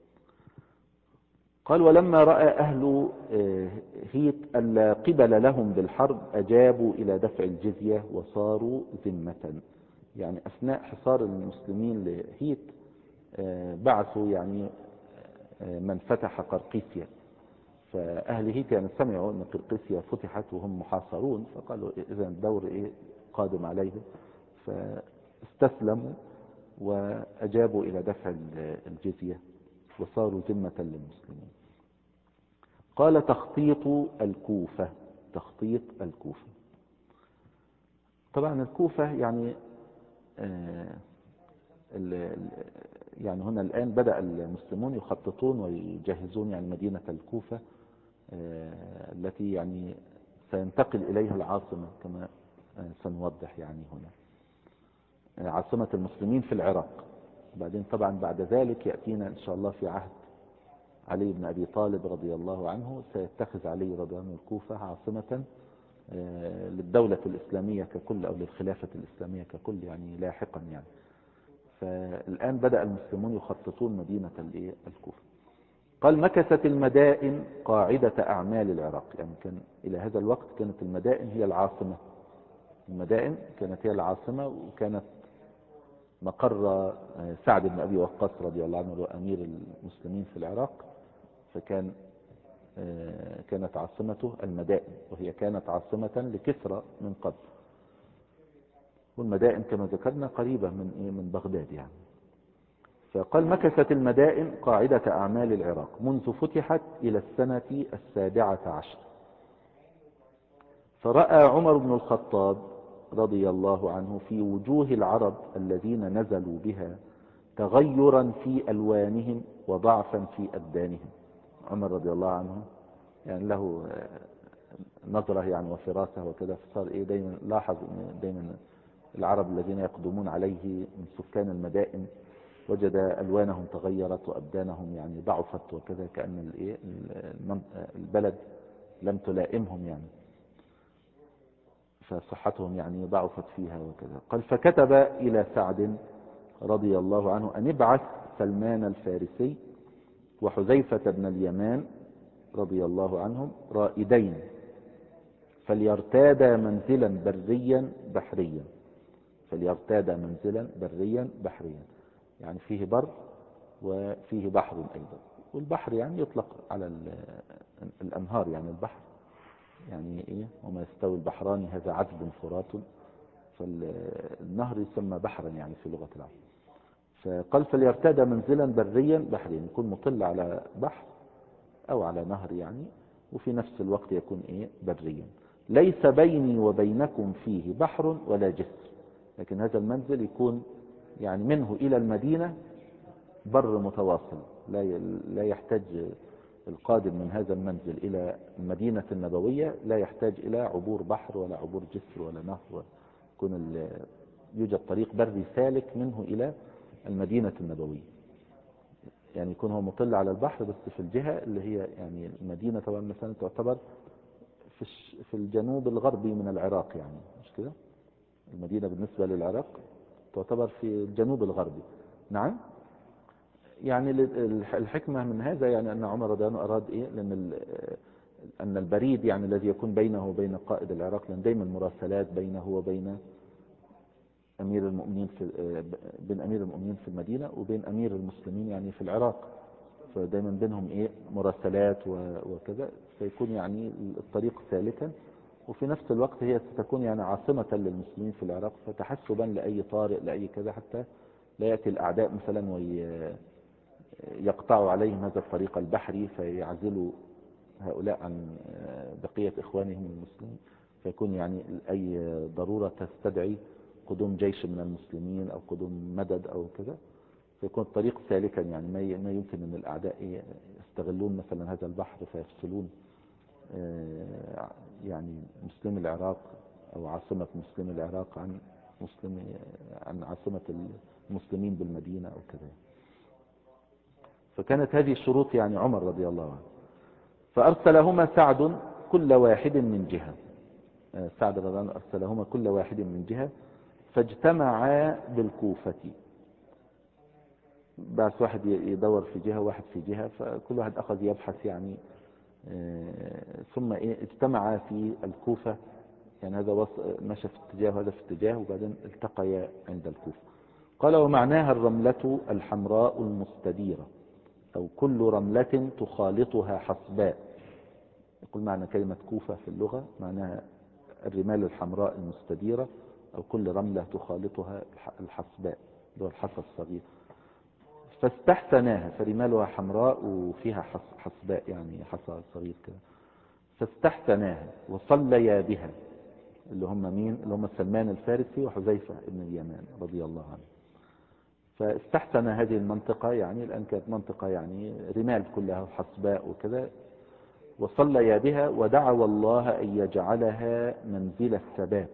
Speaker 1: قال ولما رأى أهل هيت ألا قبل لهم بالحرب أجابوا إلى دفع الجزية وصاروا ذمة. يعني أثناء حصار المسلمين لهيت بعثوا يعني من فتح قرقيسيا، فأهل هيت يعني سمعوا أن قرقيسيا فتحت وهم محاصرون، فقالوا إذا الدور قادم عليهم، فاستسلموا وأجابوا إلى دفع الجزية وصاروا ذمة للمسلمين. قال تخطيط الكوفة. تخطيط الكوفة، طبعا الكوفة يعني يعني هنا الآن بدأ المسلمون يخططون ويجهزون يعني مدينة الكوفة التي يعني سينتقل إليها العاصمة كما سنوضح يعني هنا عاصمة المسلمين في العراق. بعدين طبعا بعد ذلك يأتينا إن شاء الله في عهد علي بن أبي طالب رضي الله عنه سيتخذ علي رضي الله عنه الكوفة عاصمة للدولة الإسلامية ككل أو للخلافة الإسلامية ككل يعني لاحقا يعني. فالآن بدأ المسلمون يخططون مدينة الكوفة. قال مكثت المدائن قاعدة أعمال العراق، يعني كان إلى هذا الوقت كانت المدائن هي العاصمة، المدائن كانت هي العاصمة، وكانت مقر سعد بن أبي وقاص رضي الله عنه أمير المسلمين في العراق، كانت عاصمته المدائن، وهي كانت عاصمة لكسرى من قبل، والمدائن كما ذكرنا قريبة من بغداد يعني. فقال مكثت المدائن قاعدة أعمال العراق منذ فتحت إلى السنة 17. فرأى عمر بن الخطاب رضي الله عنه في وجوه العرب الذين نزلوا بها تغيرا في ألوانهم وضعفا في أبدانهم. عمر رضي الله عنه يعني له نظرة يعني وفراسة وكذا، فصار دايما لاحظ دايما العرب الذين يقدمون عليه من سكان المدائن وجد ألوانهم تغيرت وأبدانهم يعني ضعفت وكذا، كأن البلد لم تلائمهم يعني، فصحتهم يعني ضعفت فيها وكذا. قال فكتب إلى سعد رضي الله عنه أن ابعث سلمان الفارسي وحذيفة بن اليمان رضي الله عنهم رائدين فليرتادا منزلا بريا بحريا. فليرتادا منزلا بريا بحريا يعني فيه بر وفيه بحر أيضا، والبحر يعني يطلق على الأنهار يعني البحر يعني وما يستوي البحران هذا عذب فرات، فالنهر يسمى بحرا يعني في لغة العرب. فقال فليرتاد منزلا بريا بحريا، يكون مطل على بحر أو على نهر يعني، وفي نفس الوقت يكون بريا، ليس بيني وبينكم فيه بحر ولا جسر، لكن هذا المنزل يكون يعني منه إلى المدينة بر متواصل، لا يحتاج القادم من هذا المنزل إلى المدينة النبوية لا يحتاج إلى عبور بحر ولا عبور جسر ولا نهر، يوجد طريق بري سالك منه إلى المدينة النبوية، يعني يكون هو مطل على البحر بس في الجهة اللي هي يعني المدينة طبعا مثلا تعتبر في الجنوب الغربي من العراق يعني، مش كده؟ المدينة بالنسبة للعراق تعتبر في الجنوب الغربي. نعم، يعني الحكمة من هذا يعني أن عمر رضي الله عنه أراد لأن أن البريد يعني الذي يكون بينه وبين قائد العراق، لأن دايما مراسلات بينه وبين أمير المؤمنين بين أمير المؤمنين في المدينة وبين أمير المسلمين يعني في العراق، فدايما بينهم مراسلات وكذا، فيكون يعني الطريق سالكا، وفي نفس الوقت هي ستكون يعني عاصمة للمسلمين في العراق، فتحسبا لأي طارئ لأي كذا، حتى لا يأتي الأعداء مثلا ويقطعوا عليهم هذا الطريق البحري فيعزلوا هؤلاء عن بقية إخوانهم المسلمين، فيكون يعني أي ضرورة تستدعي قدوم جيش من المسلمين أو قدوم مدد أو كذا، فيكون الطريق سالكا، يعني ما يمكن أن الأعداء يستغلون مثلا هذا البحر فيفصلون يعني مسلم العراق أو عاصمة مسلم العراق عن عاصمة المسلمين بالمدينة أو كذا. فكانت هذه الشروط يعني عمر رضي الله عنه. فأرسلهما سعد كل واحد من جهة، سعد رضي الله عنه أرسلهما كل واحد من جهة، فاجتمعا بالكوفة. بعث واحد يدور في جهة واحد في جهة، فكل واحد أخذ يبحث يعني، ثم اجتمعا في الكوفة، يعني هذا مشى في اتجاه وهذا في اتجاه، وبعدين التقيا عند الكوفة. قال ومعناها الرملة الحمراء المستديرة، أو كل رملة تخالطها حصباء. يقول معنى كلمة كوفة في اللغة معناها الرمال الحمراء المستديرة، أو كل رملة تخالطها الحصباء اللي هو الحصى الصغير. فاستحسناها، فرمالها حمراء وفيها حصباء يعني حصى صغير كده. فاستحسناها وصليا بها، اللي هم مين؟ اللي هم سلمان الفارسي وحذيفة بن اليمان رضي الله عنه. فاستحسن هذه المنطقة، يعني لأن كانت منطقة يعني رمال كلها حصباء وكذا، وصليا بها ودعوا الله أن يجعلها منزل الثبات،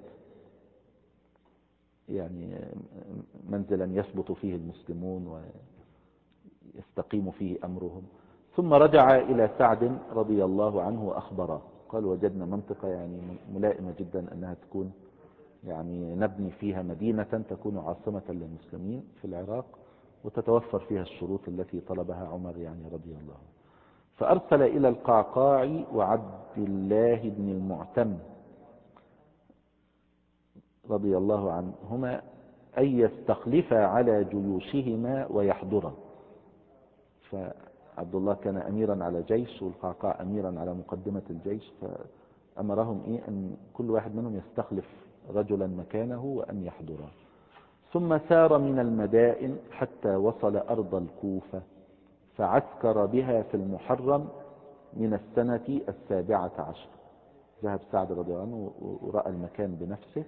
Speaker 1: يعني منزلا يثبت فيه المسلمون ويستقيم فيه أمرهم. ثم رجع إلى سعد رضي الله عنه وأخبره، قال وجدنا منطقة يعني ملائمة جدا أنها تكون يعني نبني فيها مدينة تكون عاصمة للمسلمين في العراق، وتتوفر فيها الشروط التي طلبها عمر يعني رضي الله عنه. فأرسل إلى القعقاع وعبد الله بن المعتم رضي الله عنهما أن يستخلفا على جيوشهما ويحضرا. فعبد الله كان أميرا على جيش، والقعقاع أميرا على مقدمة الجيش، فأمرهم أن كل واحد منهم يستخلف رجلا مكانه وأن يحضرا. ثم سار من المدائن حتى وصل أرض الكوفة، فعسكر بها في المحرم من السنة 17. ذهب سعد رضي الله عنه ورأى المكان بنفسه.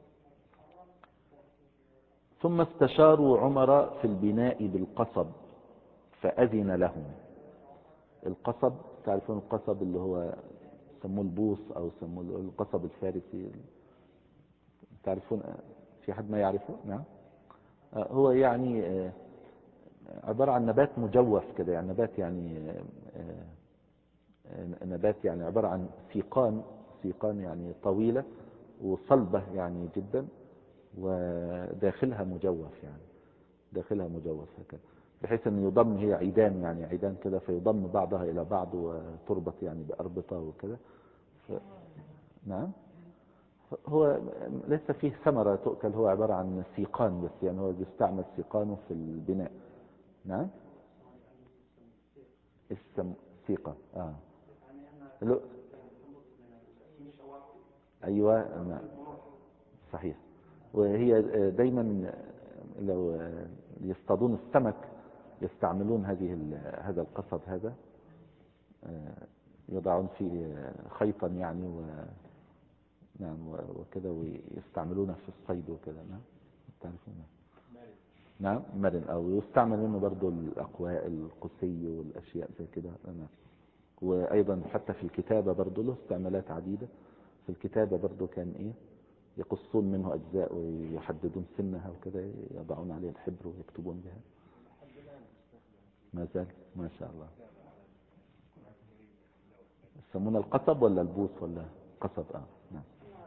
Speaker 1: ثم استشاروا عمر في البناء بالقصب فأذن لهم. القصب تعرفون القصب اللي هو سموه البوص أو سموه القصب الفارسي، تعرفون؟ في حد ما يعرفه؟ نعم. هو يعني عبارة عن نبات مجوف كده، يعني نبات يعني نبات يعني عبارة عن سيقان يعني طويلة وصلبة يعني جدا، وداخلها مجوف، يعني داخلها مجوف هكذا، بحيث ان يضم، هي عيدان يعني عيدان كده، فيضم بعضها الى بعض وتربط يعني بأربطة وكذا. نعم. هو ليس فيه ثمرة تؤكل، هو عبارة عن سيقان بس، يعني هو بيستعمل سيقانه في البناء. نعم. سيقان ايوه نعم صحيح. وهي دايما لو يصطادون السمك يستعملون هذا القصب هذا، يضعون فيه خيطا يعني نعم وكذا، ويستعملونه في الصيد وكذا. نعم تعرفون. نعم مرن، او يستعمل منه برضو الاقواء القسي والاشياء زي كده. نعم. وايضا حتى في الكتابة برضو له استعمالات عديدة. في الكتابة برضو كان يقصون منه اجزاء ويحددون سنها وكذا، يضعون عليه الحبر ويكتبون بها. ما زال ما شاء الله. يسمونه القصب ولا البوص ولا قصب؟ نعم.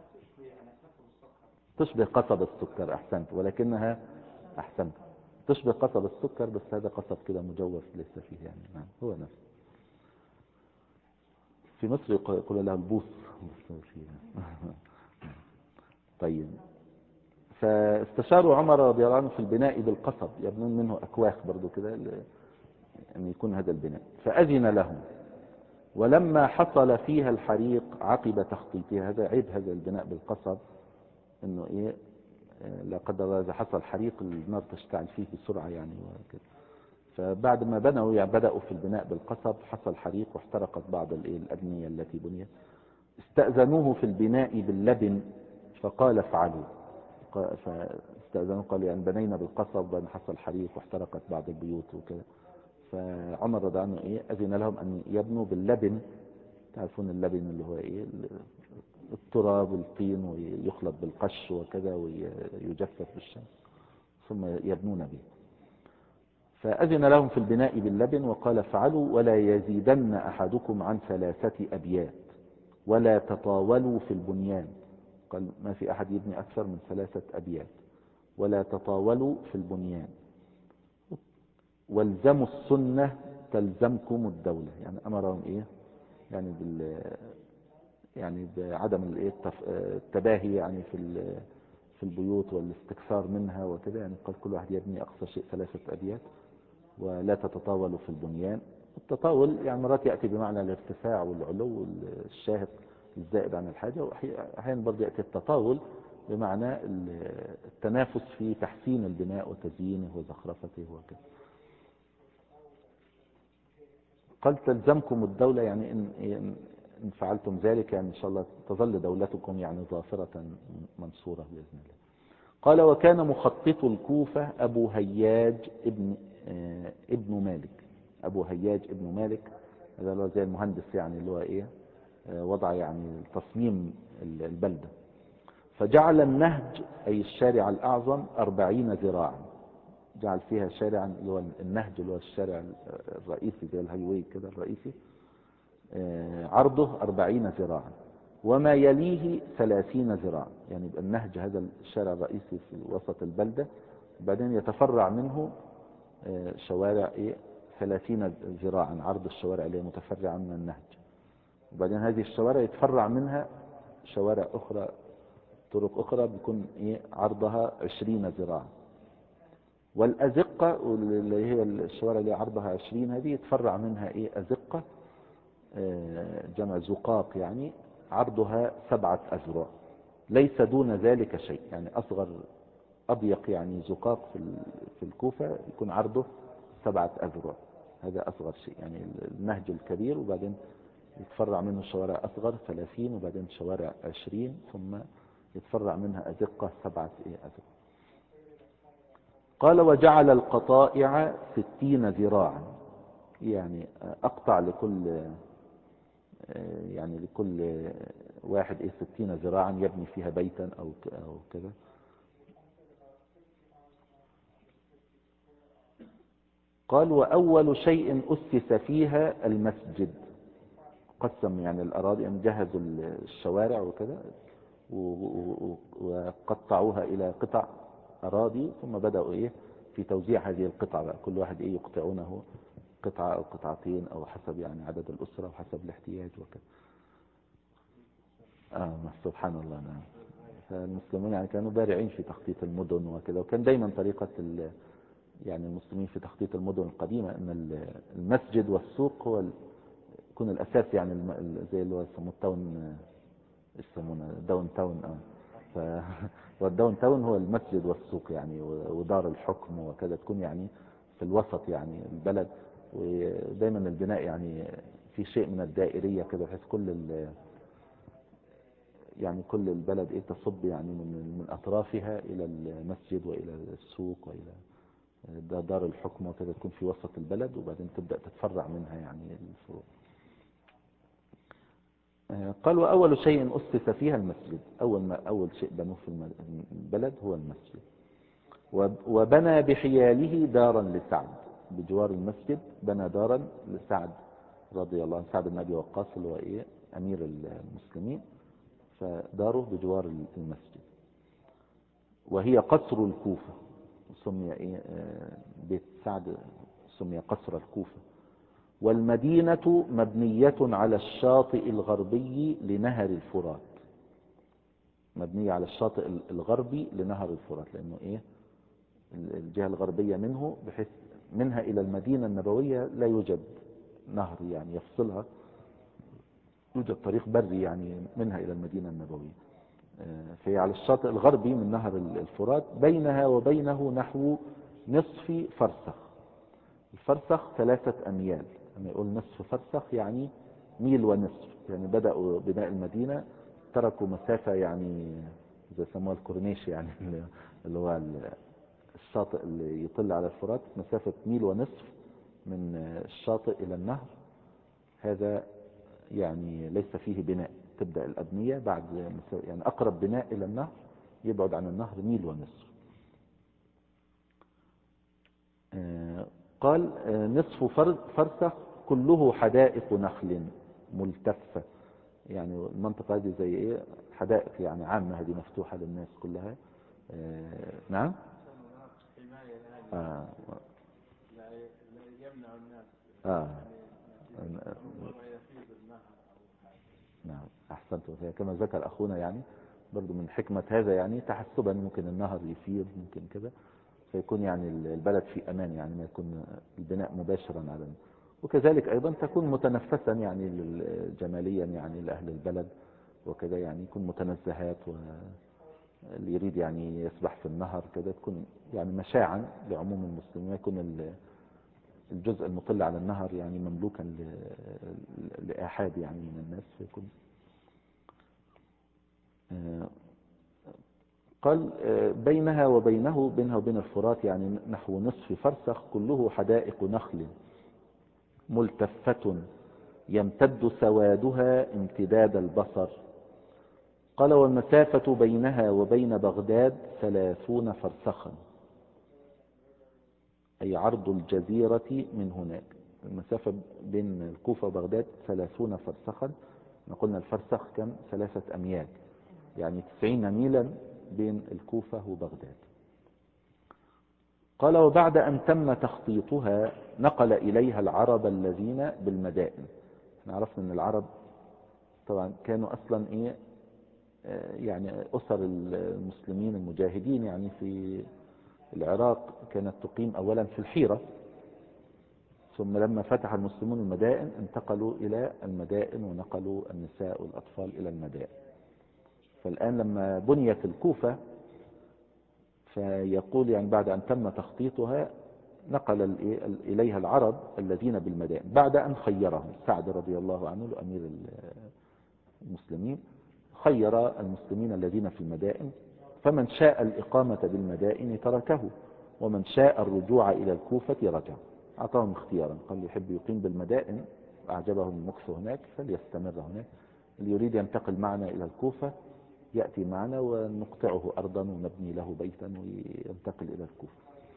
Speaker 1: تشبه قصب السكر، احسنت، ولكنها احسنت تشبه قصب السكر، بس هذا قصب كده مجوف ليس فيه يعني. نعم هو نفسه. في مصر يقول لها البوص. طيب، فاستشاروا عمر رضي الله عنه في البناء بالقصب، يبنون منه أكواخ برضو كده أن يكون هذا البناء، فأذن لهم. ولما حصل فيها الحريق عقب تخطيطها، هذا عيب هذا البناء بالقصب، انه ايه، لا قدر الله اذا حصل حريق النار تشتعل فيه بسرعة يعني وكده. فبعد ما بنوا يعني بدأوا في البناء بالقصب، حصل حريق واحترقت بعض الأبنية التي بنيت. استأذنوه في البناء باللبن فقال افعلوا. فاستأذنوه قال يعني بنينا بالقصب وبعدين حصل حريق واحترقت بعض البيوت وكده. فعمر رضي عنه ايه اذن لهم ان يبنوا باللبن. تعرفون اللبن اللي هو ايه، التراب الطين، ويخلط بالقش وكذا ويجفف بالشمس ثم يبنون به. فأذن لهم في البناء باللبن وقال افعلوا ولا يزيدن أحدكم عن 3 أبيات ولا تطاولوا في البنيان. قال ما في أحد يبني أكثر من 3 أبيات ولا تطاولوا في البنيان. والزموا السنة تلزمكم الدولة. يعني أمرهم إيه، يعني يعني بعدم التباهي يعني في البيوت والاستكثار منها وكذا. يعني قال كل واحد يبني أقصى شيء 3 أبيات ولا تتطاولوا في البنيان. التطاول يعني مرات يأتي بمعنى الارتفاع والعلو الشاهق الزائد عن الحاجة، وأحيانا برضه يأتي التطاول بمعنى التنافس في تحسين البناء وتزيينه وزخرفته وكذا. قال تلزمكم الدولة، يعني إن فعلتم ذلك يعني إن شاء الله تظل دولتكم يعني ظافرة منصورة بإذن الله. قال وكان مخطط الكوفة أبو هياج ابن مالك. أبو هياج ابن مالك هذا اللي هو زي المهندس يعني اللي هو إيه، وضع يعني تصميم البلدة. فجعل النهج أي الشارع الأعظم 40 ذراعا. جعل فيها شارعا اللي هو النهج اللي هو الشارع الرئيسي زي الهايوي كده الرئيسي، عرضه 40 ذراعا وما يليه 30 ذراعا. يعني يبقى النهج هذا الشارع الرئيسي في وسط البلدة، وبعدين يتفرع منه شوارع 30 ذراعا، عرض الشوارع اللي هي متفرعة من النهج. وبعدين هذه الشوارع يتفرع منها شوارع أخرى، طرق أخرى بيكون عرضها 20 ذراعا. والأزقة اللي هي الشوارع اللي عرضها 20 هذه يتفرع منها أزقة، جمع زقاق، يعني عرضها 7 أذرع. ليس دون ذلك شيء. يعني أصغر أضيق يعني زقاق في الكوفة يكون عرضه 7 أذرع. هذا أصغر شيء. يعني النهج الكبير وبعدين يتفرع منه شوارع أصغر 30 وبعدين شوارع 20 ثم يتفرع منها أزقة 7 أذرع. قال وجعل القطائع 60 ذراعا. يعني أقطع لكل يعني لكل واحد 60 ذراعا يبني فيها بيتا أو كذا. قال وأول شيء أسس فيها المسجد. قسم يعني الأراضي، يعني جهزوا الشوارع وكذا وقطعوها إلى قطع أراضي، ثم بدأوا في توزيع هذه القطع بقى. كل واحد يقطعونه قطعة أو قطعتين أو حسب يعني عدد الأسرة وحسب الاحتياج وكذا. سبحان الله. نعم. فالمسلمون يعني كانوا بارعين في تخطيط المدن وكذا. وكان دايما طريقة يعني المسلمين في تخطيط المدن القديمة ان المسجد والسوق هو يكون الأساس. يعني زي اللي هو يسموه التاون، يسمونه داون تاون. والداون تاون هو المسجد والسوق يعني ودار الحكم وكذا، تكون يعني في الوسط يعني البلد. ودايما البناء يعني في شيء من الدائرية كده، بحيث يعني كل البلد تصب يعني من أطرافها إلى المسجد وإلى السوق وإلى دار الحكم وكذا، تكون في وسط البلد وبعدين تبدأ تتفرع منها يعني الفروع. قال وأول شيء أسس فيها المسجد. أول شيء بنوه في البلد هو المسجد. وبنى بحياله دارا لسعد. بجوار المسجد بنى دارا لسعد رضي الله عنه، سعد بن أبي وقاص اللي هو أمير المسلمين. فداره بجوار المسجد. وهي قصر الكوفة. سمي بيت سعد سمي قصر الكوفة. والمدينة مبنية على الشاطئ الغربي لنهر الفرات، مبنية على الشاطئ الغربي لنهر الفرات، لأنه إيه الجهة الغربية منه، بحيث منها إلى المدينة النبوية لا يوجد نهر يعني يفصلها، يوجد طريق بري يعني منها إلى المدينة النبوية. فهي على الشاطئ الغربي من نهر الفرات، بينها وبينه نحو نصف فرسخ. الفرسخ 3 أميال، لما يقول نصف فرسخ يعني ميل ونصف، يعني بدأوا بناء المدينة تركوا مسافة يعني زي سموها الكورنيش يعني اللي هو الشاطئ اللي يطل على الفرات، مسافة ميل ونصف من الشاطئ إلى النهر. هذا يعني ليس فيه بناء، تبدأ الأبنية بعد يعني أقرب بناء إلى النهر يبعد عن النهر ميل ونصف. قال نصف فرسخ كله حدائق نخل ملتفة، يعني المنطقة هذه زي ايه حدائق يعني عامة، هذه مفتوحة للناس كلها. نعم. لا يمنع الناس. نعم أحسنت. كما ذكر أخونا يعني برضو من حكمة هذا يعني تحسبا ممكن النهر يفيض ممكن كذا، فيكون يعني البلد في أمان، يعني ما يكون البناء مباشرا على، وكذلك أيضا تكون متنفسا يعني جماليا يعني لأهل البلد وكذا، يعني يكون متنزهات، واللي يريد يعني يسبح في النهر كذا تكون يعني مشاعا لعموم المسلمين، يكون الجزء المطل على النهر يعني مملوكا لآحاد يعني من الناس، فيكون قال بينها وبين الفرات يعني نحو نصف فرسخ، كله حدائق نخل ملتفة يمتد سوادها امتداد البصر. قال والمسافة بينها وبين بغداد 30 فرسخا، أي عرض الجزيرة من هناك. المسافة بين الكوفة وبغداد 30 فرسخا، قلنا الفرسخ كم 3 أميال، يعني 90 ميلا بين الكوفة وبغداد. قال وبعد أن تم تخطيطها نقل إليها العرب الذين بالمدائن. احنا عرفنا أن العرب طبعا كانوا أصلا إيه يعني أسر المسلمين المجاهدين يعني في العراق كانت تقيم أولا في الحيرة، ثم لما فتح المسلمون المدائن انتقلوا إلى المدائن ونقلوا النساء والأطفال إلى المدائن. فالآن لما بنيت الكوفة فيقول يعني بعد أن تم تخطيطها نقل إليها العرب الذين بالمدائن، بعد أن خيرهم سعد رضي الله عنه أمير المسلمين، خير المسلمين الذين في المدائن، فمن شاء الإقامة بالمدائن تركه، ومن شاء الرجوع إلى الكوفة رجع. أعطاهم اختيارا، قال يحب يقيم بالمدائن أعجبه المكث هناك فليستمر هناك، اللي يريد ينتقل معنا إلى الكوفة يأتي معنا ونقطعه أرضا ونبني له بيتا وينتقل إلى الكوفة.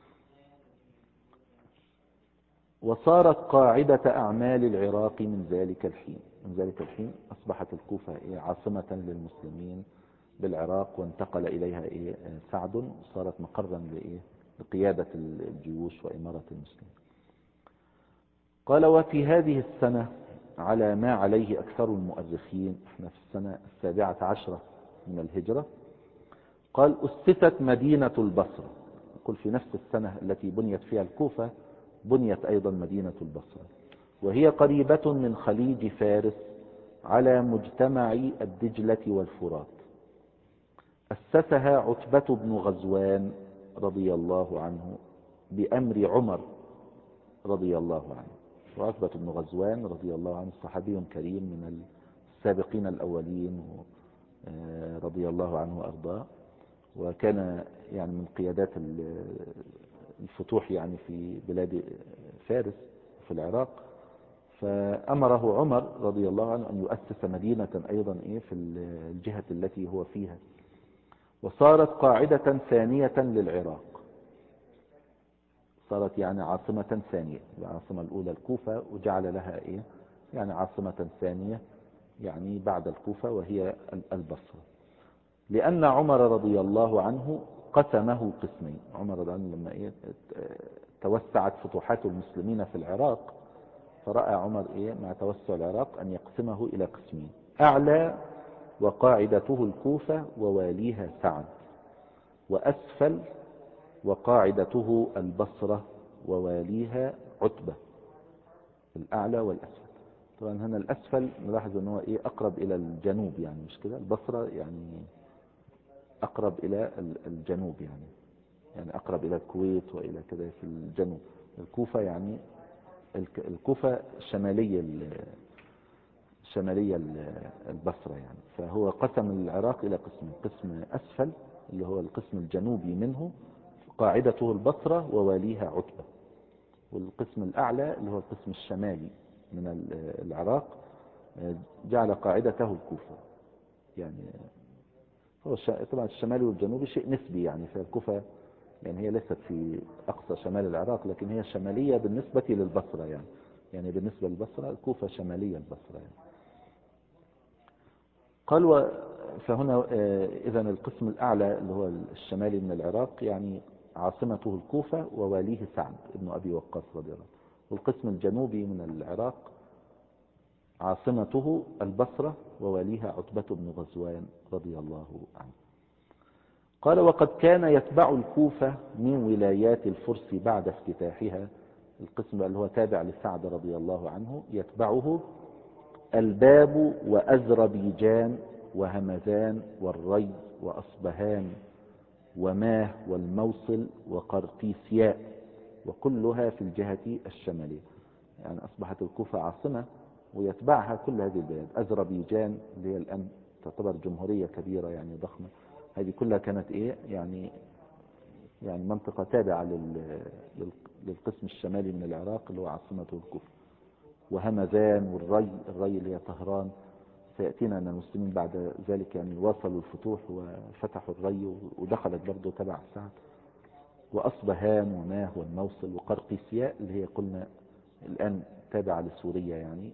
Speaker 1: وصارت قاعدة أعمال العراق من ذلك الحين. من ذلك الحين أصبحت الكوفة عاصمة للمسلمين بالعراق، وانتقل إليها سعد، صارت مقرا لقيادة الجيوش وإمارة المسلمين. قال وفي هذه السنة على ما عليه أكثر المؤرخين، احنا في السنة 17 من الهجرة، قال أسست مدينة البصرة. يقول في نفس السنة التي بنيت فيها الكوفة بنيت أيضا مدينة البصرة، وهي قريبة من خليج فارس على مجتمع الدجلة والفرات. أسسها عتبة بن غزوان رضي الله عنه بأمر عمر رضي الله عنه. وعتبة بن غزوان رضي الله عنه صحابي كريم من السابقين الأولين رضي الله عنه وأرضاه، وكان يعني من قيادات الفتوح يعني في بلاد فارس في العراق. فأمره عمر رضي الله عنه أن يؤسس مدينة أيضا في الجهة التي هو فيها، وصارت قاعدة ثانية للعراق، صارت يعني عاصمة ثانية. العاصمة الأولى الكوفة، وجعل لها يعني عاصمة ثانية يعني بعد الكوفة وهي البصرة، لأن عمر رضي الله عنه قسمه قسمين. عمر رضي الله عنه لما توسعت فتوحات المسلمين في العراق فرأى عمر مع توسع العراق أن يقسمه إلى قسمين: أعلى وقاعدته الكوفة وواليها سعد، وأسفل وقاعدته البصرة وواليها عتبة. الأعلى والأسفل. طبعا هنا الأسفل نلاحظ أنه أقرب إلى الجنوب، يعني مش كده؟ البصرة يعني أقرب إلى الجنوب، يعني أقرب إلى الكويت وإلى كذا في الجنوب. الكوفة يعني الكوفة شمالية البصرة يعني. فهو قسم العراق إلى قسمين: قسم أسفل اللي هو القسم الجنوبي منه قاعدته البصرة وواليها عتبة، والقسم الأعلى اللي هو القسم الشمالي من العراق جعل قاعدته الكوفة. يعني هو طبعا الشمالي والجنوبي شيء نسبي، يعني فالكوفة يعني هي ليست في أقصى شمال العراق، لكن هي شمالية بالنسبة للبصرة، يعني بالنسبة للبصرة الكوفة شمالية البصرة يعني. قال فهنا إذا القسم الأعلى اللي هو الشمالي من العراق يعني عاصمته الكوفة وواليه سعد ابن أبي وقاص رضي الله عنه، والقسم الجنوبي من العراق عاصمته البصرة وواليها عتبة بن غزوان رضي الله عنه. قال: وقد كان يتبع الكوفة من ولايات الفرس بعد افتتاحها، القسم اللي هو تابع لسعد رضي الله عنه، يتبعه الباب وأذربيجان وهمذان والري وأصبهان وماه والموصل وقرقيسياء، وكلها في الجهة الشمالية. يعني أصبحت الكوفة عاصمة ويتبعها كل هذه البلاد. أذربيجان اللي هي الآن تعتبر جمهورية كبيرة يعني ضخمة، هذه كلها كانت يعني منطقة تابعة للقسم الشمالي من العراق اللي هو عاصمته الكوفة. وهمذان والري اللي هي طهران. سيأتينا أن المسلمين بعد ذلك يعني واصلوا الفتوح وفتحوا الري ودخلت برضه تبع سعد. وأصبهان وماه والموصل وقرقيسياء اللي هي قلنا الآن تابعة لسوريا يعني.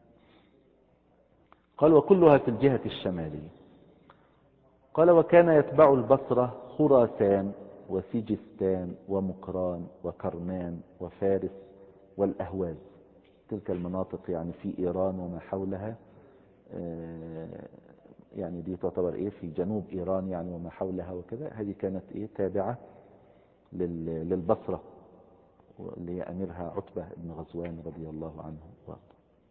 Speaker 1: قال: وكلها في الجهة الشمالية. قال: وكان يتبع البصرة خراسان وسجستان ومقران وكرمان وفارس والأهواز. تلك المناطق يعني في إيران وما حولها، يعني دي تعتبر في جنوب إيران يعني وما حولها وكذا. هذه كانت تابعة للبصرة اللي هي أميرها عتبة بن غزوان رضي الله عنه وارضاه.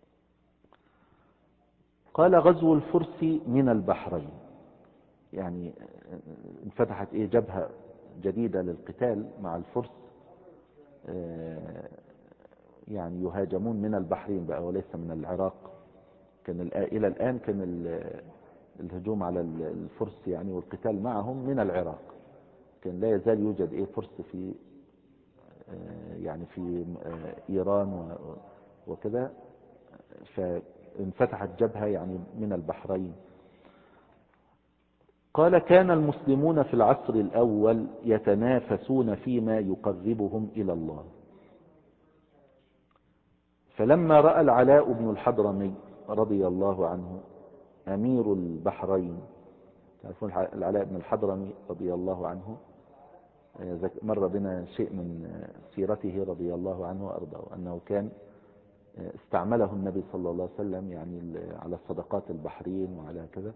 Speaker 1: قال: غزو الفرس من البحرين، يعني انفتحت جبهة جديدة للقتال مع الفرس، يعني يهاجمون من البحرين بقى وليس من العراق. كان إلى الآن كان الهجوم على الفرس يعني والقتال معهم من العراق. كان لا يزال يوجد فرس في يعني في إيران وكذا، فانفتحت جبهة يعني من البحرين. قال: كان المسلمون في العصر الأول يتنافسون فيما يقربهم إلى الله، فلما رأى العلاء بن الحضرمي رضي الله عنه أمير البحرين، تعرفون العلاء بن الحضرمي رضي الله عنه، مر بنا شيء من سيرته رضي الله عنه وأرضاه، أنه كان استعمله النبي صلى الله عليه وسلم يعني على صدقات البحرين وعلى كذا،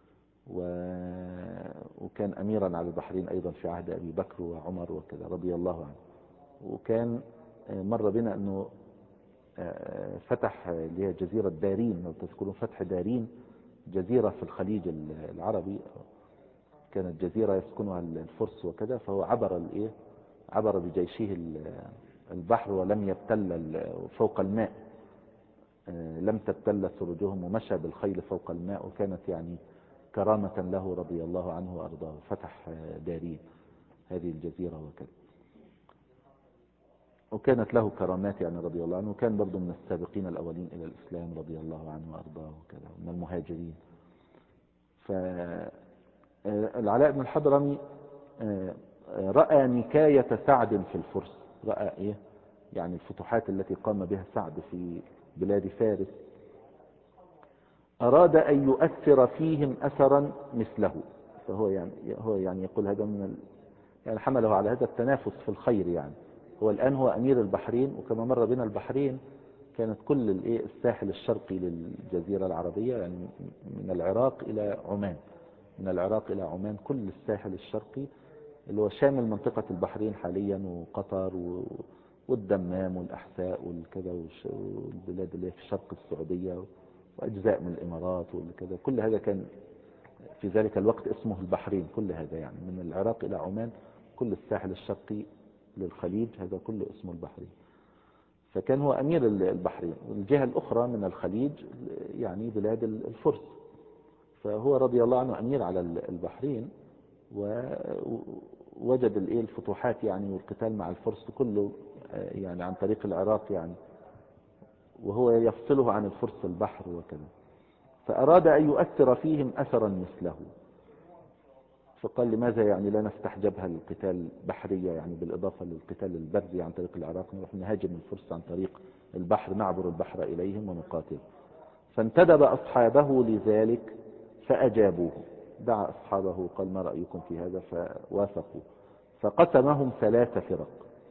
Speaker 1: وكان أميرا على البحرين أيضا في عهد أبي بكر وعمر وكذا رضي الله عنه. وكان مر بنا أنه فتح اللي هي جزيرة دارين، لو تذكرون فتح دارين، جزيرة في الخليج العربي، كانت جزيرة يسكنها الفرس وكذا. فهو عبر بجيشه البحر ولم يبتل فوق الماء، لم تبتل سرجهم، ومشى بالخيل فوق الماء، وكانت يعني كرامة له رضي الله عنه وأرضاه. فتح دارين هذه الجزيرة وكذا، وكانت له كرامات يعني رضي الله عنه، وكان برضو من السابقين الأولين إلى الإسلام رضي الله عنه وأرضاه وكذا، من المهاجرين. فالعلاء بن الحضرمي رأى نكاية سعد في الفرس، رأى يعني الفتوحات التي قام بها سعد في بلاد فارس، أراد أن يؤثر فيهم أثرا مثله. فهو يعني يقول هذا يعني حمله على هذا التنافس في الخير. يعني هو الآن هو أمير البحرين، وكما مر بنا البحرين كانت كل الساحل الشرقي للجزيرة العربية، يعني من العراق إلى عمان، من العراق إلى عمان كل الساحل الشرقي اللي هو شامل منطقة البحرين حاليا وقطر والدمام والأحساء والكذا والبلاد اللي في شرق السعودية وأجزاء من الإمارات والكذا، كل هذا كان في ذلك الوقت اسمه البحرين. كل هذا يعني من العراق إلى عمان كل الساحل الشرقي للخليج هذا كله اسمه البحرين. فكان هو أمير البحرين. والجهة الأخرى من الخليج يعني بلاد الفرس، فهو رضي الله عنه أمير على البحرين، ووجد الفتوحات يعني والقتال مع الفرس كله يعني عن طريق العراق يعني، وهو يفصله عن الفرس البحر وكذا، فأراد أن يؤثر فيهم أثرا مثله، فقال لماذا يعني لا نفتح جبهة للقتال بحرية يعني بالإضافة للقتال البري عن طريق العراق، نروح نهاجم الفرس عن طريق البحر، نعبر البحر إليهم ونقاتل. فانتدب أصحابه لذلك فأجابوه، دعا أصحابه قال ما رأيكم في هذا؟ فوافقوا، فقسمهم 3 فرق،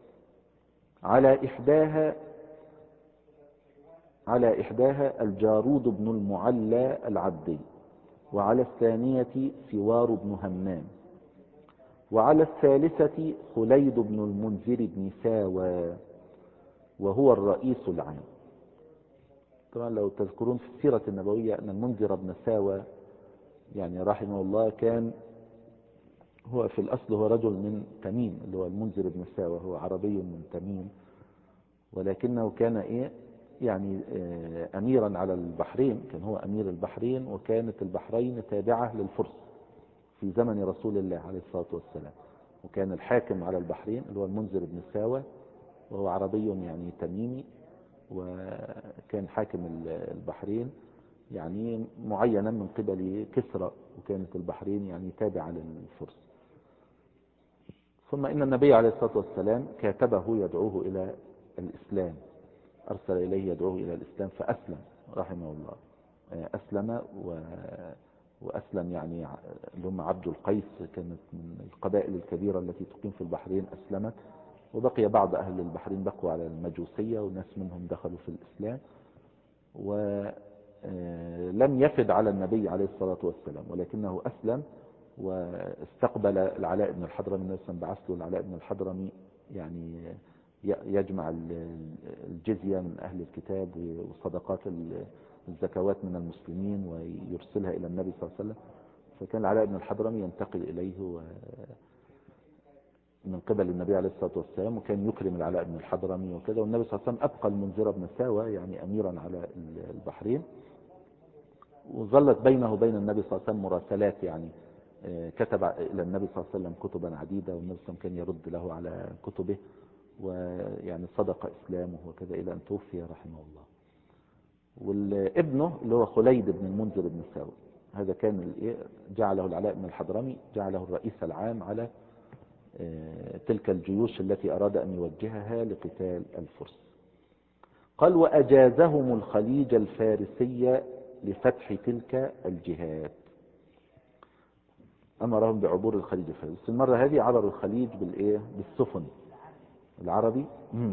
Speaker 1: على إحداها الجارود بن المعلى العبدي، وعلى الثانية سوار بن همام، وعلى الثالثة خليد بن المنذر بن ساوى وهو الرئيس العام. طبعا لو تذكرون في السيرة النبوية أن المنذر بن ساوى يعني رحمه الله كان هو في الأصل هو رجل من تميم، اللي هو المنذر بن ساوى هو عربي من تميم، ولكنه كان يعني أميرا على البحرين، كان هو أمير البحرين، وكانت البحرين تابعة للفرس في زمن رسول الله عليه الصلاة والسلام، وكان الحاكم على البحرين اللي هو المنذر بن ساوى، وهو عربي يعني تميمي، وكان حاكم البحرين يعني معينا من قبل كسرى، وكانت البحرين يعني تابعة للفرس. ثم إن النبي عليه الصلاة والسلام كاتبه يدعوه إلى الإسلام، أرسل إليه يدعوه إلى الإسلام فأسلم رحمه الله، أسلم وأسلم يعني اللي هم عبد القيس، كانت من القبائل الكبيرة التي تقيم في البحرين أسلمت، وبقي بعض أهل البحرين بقوا على المجوسية وناس منهم دخلوا في الإسلام، ولم يفد على النبي عليه الصلاة والسلام، ولكنه أسلم واستقبل العلاء بن الحضرمي. النبي صلى الله عليه وسلم بعث له العلاء بن الحضرمي يعني يجمع الجزية من أهل الكتاب وصدقات الزكوات من المسلمين ويرسلها إلى النبي صلى الله عليه وسلم. فكان العلاء بن الحضرمي ينتقل إليه من قبل النبي عليه الصلاة والسلام، وكان يكرم العلاء بن الحضرمي وكذا. والنبي صلى الله عليه وسلم أبقى المنذر بن ساوى يعني أميرا على البحرين، وظلت بينه وبين النبي صلى الله عليه وسلم مراسلات، يعني كتب إلى النبي صلى الله عليه وسلم كتبا عديدة، والنبي صلى الله عليه وسلم كان يرد له على كتبه، ويعني صدق إسلامه وكذا إلى أن توفي رحمه الله. والابنه اللي هو خليد بن المنذر بن ساوى هذا كان جعله العلاء بن الحضرمي جعله الرئيس العام على تلك الجيوش التي أراد أن يوجهها لقتال الفرس. قال وأجازهم الخليج الفارسي لفتح تلك الجهات، أمرهم بعبور الخليج الفارسي. المرة هذه عبروا الخليج بالسفن العربي.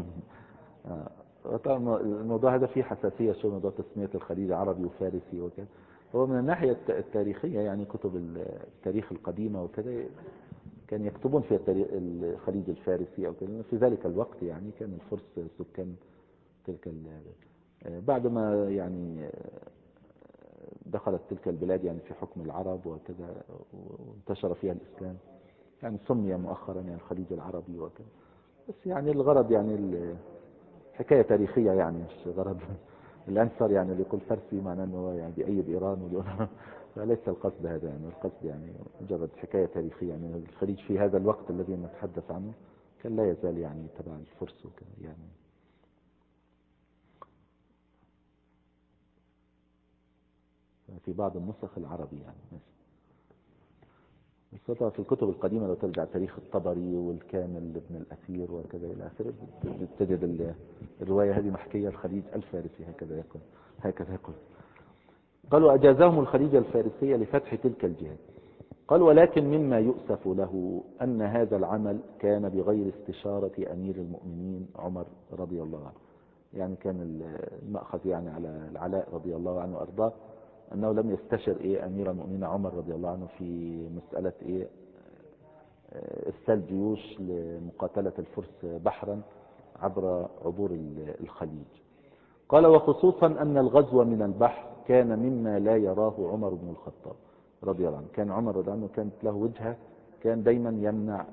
Speaker 1: طبعا الموضوع هذا فيه حساسية شو موضوع تسمية الخليج عربي وفارسي وكذا. هو من الناحية التاريخية يعني كتب التاريخ القديمة وكذا كان يكتبون في الخليج الفارسي أو كذا. في ذلك الوقت يعني كان الفرس سكان تلك بعد ما يعني دخلت تلك البلاد يعني في حكم العرب وكذا وانتشر فيها الإسلام، يعني سمي مؤخرا يعني الخليج العربي وكذا. بس يعني الغرض يعني حكاية تاريخية يعني مش غرض. الآن صار يعني اللي يقول فارسي معناه أنه يعني بأيد إيران فليس القصد هذا، يعني القصد يعني مجرد حكاية تاريخية. يعني الخليج في هذا الوقت الذي نتحدث عنه كان لا يزال يعني تبع الفرس وكذا يعني. في بعض النسخ العربي يعني ماشي. في الكتب القديمة لو ترجع تاريخ الطبري والكامل لابن الأثير وكذا إلى آخره تجد الرواية هذه محكية الخليج الفارسي هكذا يقول. قالوا أجازهم الخليج الفارسي لفتح تلك الجهات. قال ولكن مما يؤسف له أن هذا العمل كان بغير استشارة أمير المؤمنين عمر رضي الله عنه. يعني كان المأخذ يعني على العلاء رضي الله عنه وأرضاه أنه لم يستشر أمير المؤمنين عمر رضي الله عنه في مسألة إرسال جيوش لمقاتلة الفرس بحرا عبر عبور الخليج. قال وخصوصا أن الغزو من البحر كان مما لا يراه عمر بن الخطاب رضي الله عنه. كان عمر رضي الله عنه كانت له وجهة، كان دايما يمنع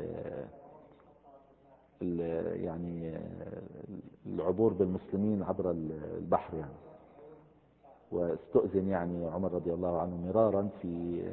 Speaker 1: يعني العبور بالمسلمين عبر البحر يعني. واستؤذن يعني عمر رضي الله عنه مرارا في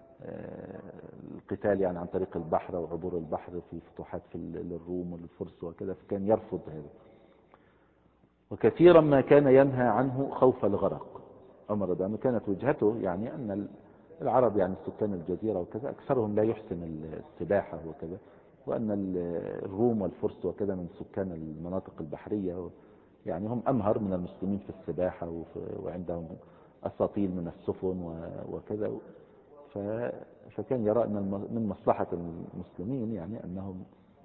Speaker 1: القتال يعني عن طريق البحر وعبور البحر في فتوحات في الروم والفرس وكذا، فكان يرفض هذا. وكثيرا ما كان ينهى عنه خوف الغرق. عمر رضي الله عنه كانت وجهته يعني أن العرب يعني سكان الجزيرة وكذا أكثرهم لا يحسن السباحة وكذا، وأن الروم والفرس وكذا من سكان المناطق البحرية يعني هم أمهر من المسلمين في السباحة وعندهم أساطيل من السفن وكذا. فكان يرى أن من مصلحة المسلمين يعني أنهم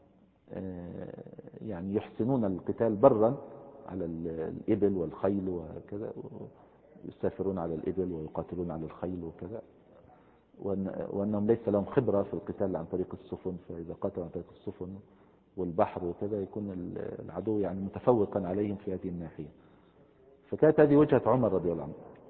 Speaker 1: يعني يحسنون القتال برا على الإبل والخيل وكذا، يسافرون على الإبل ويقاتلون على الخيل وكذا، وأنهم ليس لهم خبرة في القتال عن طريق السفن، فإذا قاتلوا عن طريق السفن والبحر وكذا يكون العدو يعني متفوقا عليهم في هذه الناحية. فكانت هذه وجهة عمر رضي الله عنه.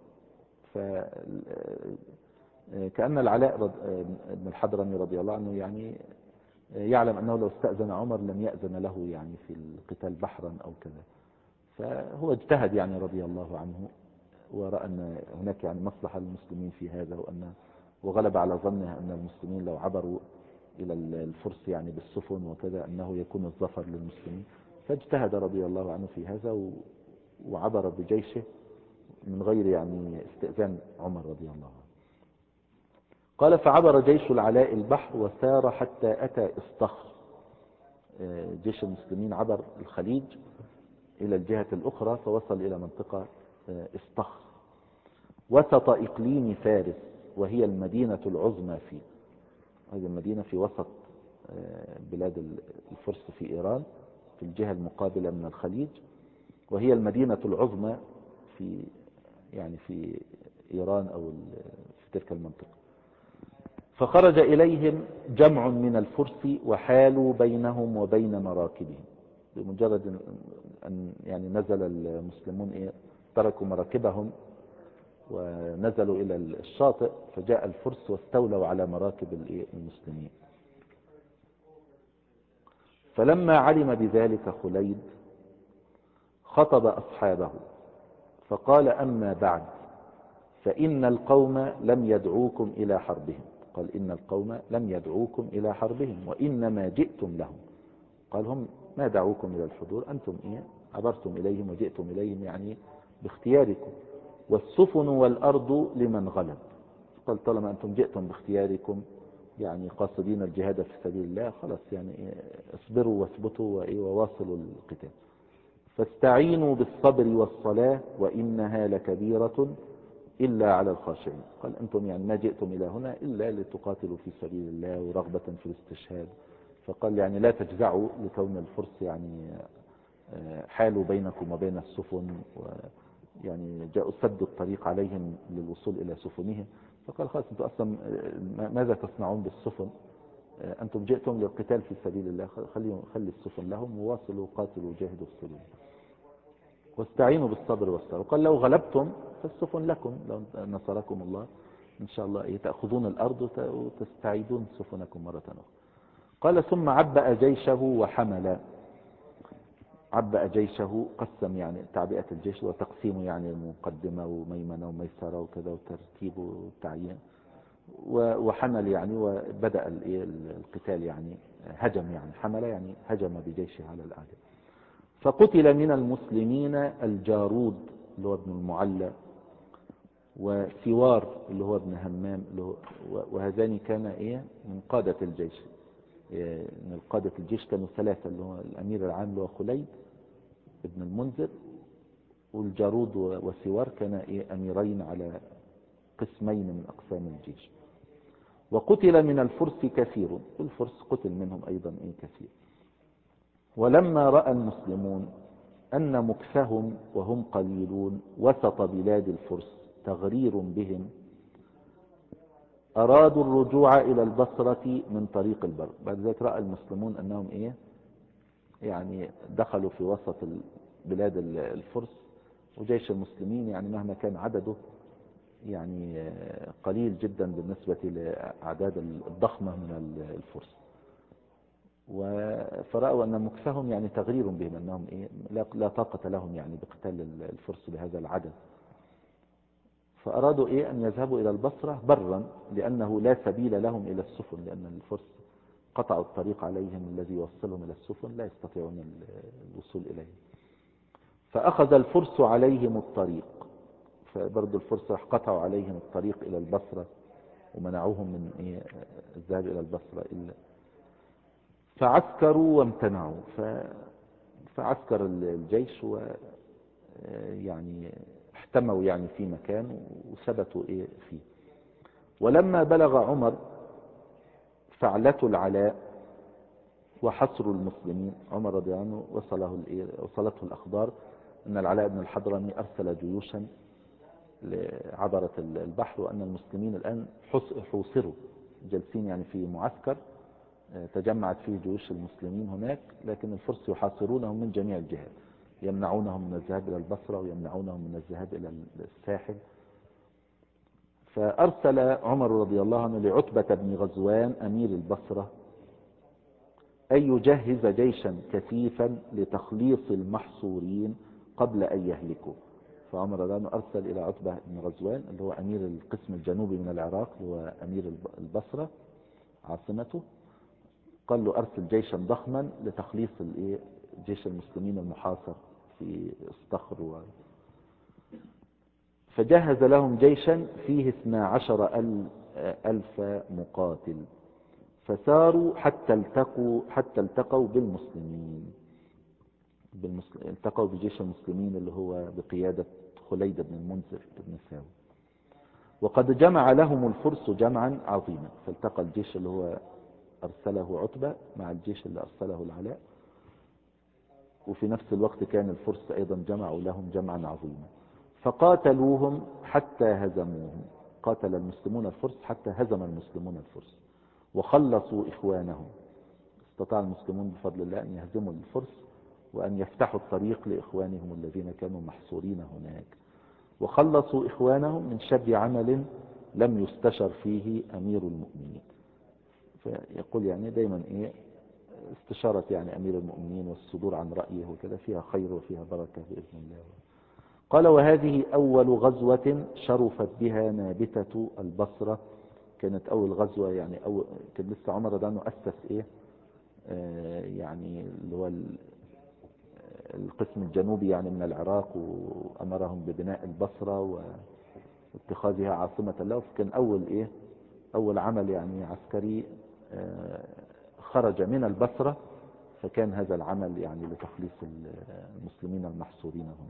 Speaker 1: فكأن العلاء بن الحضرمي رضي الله عنه يعني يعلم أنه لو استأذن عمر لم يأذن له يعني في القتال بحرا أو كذا، فهو اجتهد يعني رضي الله عنه، ورأى أن هناك يعني مصلحة للمسلمين في هذا، وغلب على ظنه أن المسلمين لو عبروا إلى الفرس يعني بالسفن وكذا أنه يكون الظفر للمسلمين، فاجتهد رضي الله عنه في هذا وعبر بجيشه من غير يعني استئذان عمر رضي الله عنه. قال فعبر جيش العلاء البحر وسار حتى أتى إسطخر. جيش المسلمين عبر الخليج إلى الجهة الأخرى فوصل إلى منطقة إسطخر وسط إقليم فارس، وهي المدينة العظمى فيه. هذه المدينة في وسط بلاد الفرس في إيران في الجهة المقابلة من الخليج، وهي المدينة العظمى في يعني في إيران أو في تلك المنطقة. فخرج إليهم جمع من الفرس وحالوا بينهم وبين مراكبهم. بمجرد أن يعني نزل المسلمون تركوا مراكبهم ونزلوا إلى الشاطئ، فجاء الفرس واستولوا على مراكب المسلمين. فلما علم بذلك خليد خطب أصحابه فقال أما بعد فإن القوم لم يدعوكم إلى حربهم. قال إن القوم لم يدعوكم إلى حربهم وإنما جئتم لهم. قال هم ما دعوكم إلى الحضور، أنتم عبرتم إليهم وجئتم إليهم يعني باختياركم، والسفن والأرض لمن غلب. قال طالما أنتم جئتم باختياركم يعني قاصدين الجهاد في سبيل الله، خلاص يعني اصبروا واثبتوا وواصلوا القتال. فاستعينوا بالصبر والصلاة وإنها لكبيرة إلا على الخاشعين. قال أنتم يعني ما جئتم إلى هنا إلا لتقاتلوا في سبيل الله ورغبة في الاستشهاد. فقال يعني لا تجزعوا لكون الفرس يعني حالوا بينكم وبين السفن، ويعني جاءوا سدوا الطريق عليهم للوصول إلى سفنهم. فقال خلاص أنتم أصلا ماذا تصنعون بالسفن؟ أنتم جئتم للقتال في سبيل الله، خلي السفن لهم وواصلوا قاتلوا وجاهدوا في سبيل الله واستعينوا بالصبر والصلاة. وقال لو غلبتم فالسفن لكم، لو نصركم الله إن شاء الله تأخذون الأرض وتستعيدون سفنكم مرة أخرى. قال ثم عبأ جيشه وحمل. عبأ جيشه قسم يعني تعبئة الجيش وتقسيمه يعني مقدمة وميمنة وميسرة وكذا وترتيب وتعيين، وحمل يعني وبدأ القتال يعني هجم يعني حمل يعني هجم بجيشه على الأعداء. فقتل من المسلمين الجارود اللي هو ابن المعلى وسوار اللي هو ابن همام وهذان كان من قادة الجيش. من قادة الجيش كانوا ثلاثة اللي هو الأمير العام اللي هو خليد ابن المنذر، والجارود وسوار كان أميرين على قسمين من أقسام الجيش. وقتل من الفرس كثير، الفرس قتل منهم أيضا كثير. ولما رأى المسلمون أن مكثهم وهم قليلون وسط بلاد الفرس تغرير بهم، أرادوا الرجوع إلى البصرة من طريق البر. بعد ذلك رأى المسلمون أنهم يعني دخلوا في وسط بلاد الفرس، وجيش المسلمين يعني مهما كان عدده يعني قليل جدا بالنسبة لأعداد الضخمة من الفرس. فرأوا أن مكثهم يعني تغرير بهم، أنهم لا طاقة لهم يعني بقتال الفرس بهذا العدد. فأرادوا أن يذهبوا إلى البصرة برا، لأنه لا سبيل لهم إلى السفن، لأن الفرس قطعوا الطريق عليهم الذي يوصلهم إلى السفن، لا يستطيعون الوصول إليه. فأخذ الفرس عليهم الطريق، فبرضو الفرس قطعوا عليهم الطريق إلى البصرة ومنعوهم من الذهاب إلى البصرة فعسكروا وامتنعوا. فعسكر الجيش يعني احتموا يعني في مكان وثبتوا فيه. ولما بلغ عمر فعلة العلاء وحصر المسلمين، عمر رضي الله عنه وصلته الأخبار أن العلاء بن الحضرمي أرسل جيوشا عبرت البحر، وأن المسلمين الآن حوصروا جالسين يعني في معسكر تجمعت فيه جيوش المسلمين هناك، لكن الفرس يحاصرونهم من جميع الجهات، يمنعونهم من الذهاب إلى البصرة ويمنعونهم من الذهاب إلى الساحل. فأرسل عمر رضي الله عنه لعتبة بن غزوان أمير البصرة أن يجهز جيشا كثيفا لتخليص المحصورين قبل أن يهلكوا. فعمر رضي الله عنه أرسل إلى عتبة بن غزوان اللي هو أمير القسم الجنوبي من العراق، اللي هو أمير البصرة عاصمته، قال له أرسل جيشا ضخما لتخليص جيش المسلمين المحاصر في الصخر. فجهز لهم جيشا فيه 12,000 مقاتل، فساروا حتى التقوا بالمسلمين، التقوا بجيش المسلمين اللي هو بقيادة خليد بن المنذر بن ساوي. وقد جمع لهم الفرس جمعا عظيما، فالتقى الجيش اللي هو أرسله عتبة مع الجيش اللي أرسله العلاء، وفي نفس الوقت كان الفرس أيضا جمعوا لهم جمعا عظيما. فقاتلوهم حتى هزموهم، قاتل المسلمون الفرس حتى هزم المسلمون الفرس وخلصوا إخوانهم. استطاع المسلمون بفضل الله أن يهزموا الفرس وأن يفتحوا الطريق لإخوانهم الذين كانوا محصورين هناك، وخلصوا إخوانهم من شر عمل لم يستشر فيه أمير المؤمنين. فيقول يعني دايما استشارة يعني أمير المؤمنين والصدور عن رأيه وكذا فيها خير وفيها بركة بإذن الله. قال وهذه أول غزوة شرفت بها نابتة البصرة. كانت أول غزوة يعني كان لسه عمر رضي الله عنه أسس يعني اللي هو القسم الجنوبي يعني من العراق، وأمرهم ببناء البصرة واتخاذها عاصمة له. فكان أول عمل يعني عسكري خرج من البصرة، فكان هذا العمل يعني لتخليص المسلمين المحصورين هنا.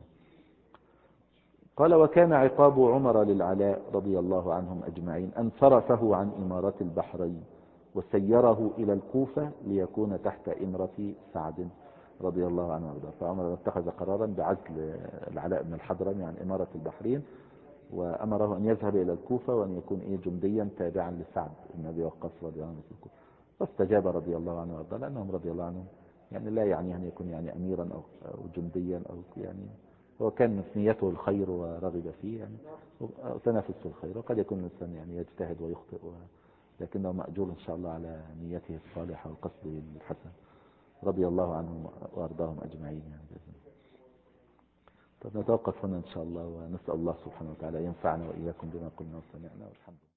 Speaker 1: قال وكان عقاب عمر للعلاء رضي الله عنهم أجمعين أن صرفه عن إمارة البحرين وسيره إلى الكوفة ليكون تحت إمرة سعد رضي الله عنه وارضاه. فعمر اتخذ قرارا بعزل العلاء بن الحضرمي عن إمارة البحرين، وأمره أن يذهب إلى الكوفة وأن يكون جنديا تابعا لسعد بن أبي وقاص رضي الله عنه في الكوفة. فاستجاب رضي الله عنه وارضاه، لأنهم رضي الله عنهم يعني لا يعني أن يكون يعني أميرا أو جنديا أو يعني، هو كان في نيته الخير ورغب فيه يعني وتنافس في الخير. وقد يكون الإنسان يعني يجتهد ويخطئ لكنه مأجور إن شاء الله على نيته الصالحة وقصده الحسن رضي الله عنهم وأرضاهم أجمعين يعني بإذن الله. طب نتوقف هنا إن شاء الله، ونسأل الله سبحانه وتعالى ينفعنا وإياكم بما قلنا وسمعنا، والحمد لله.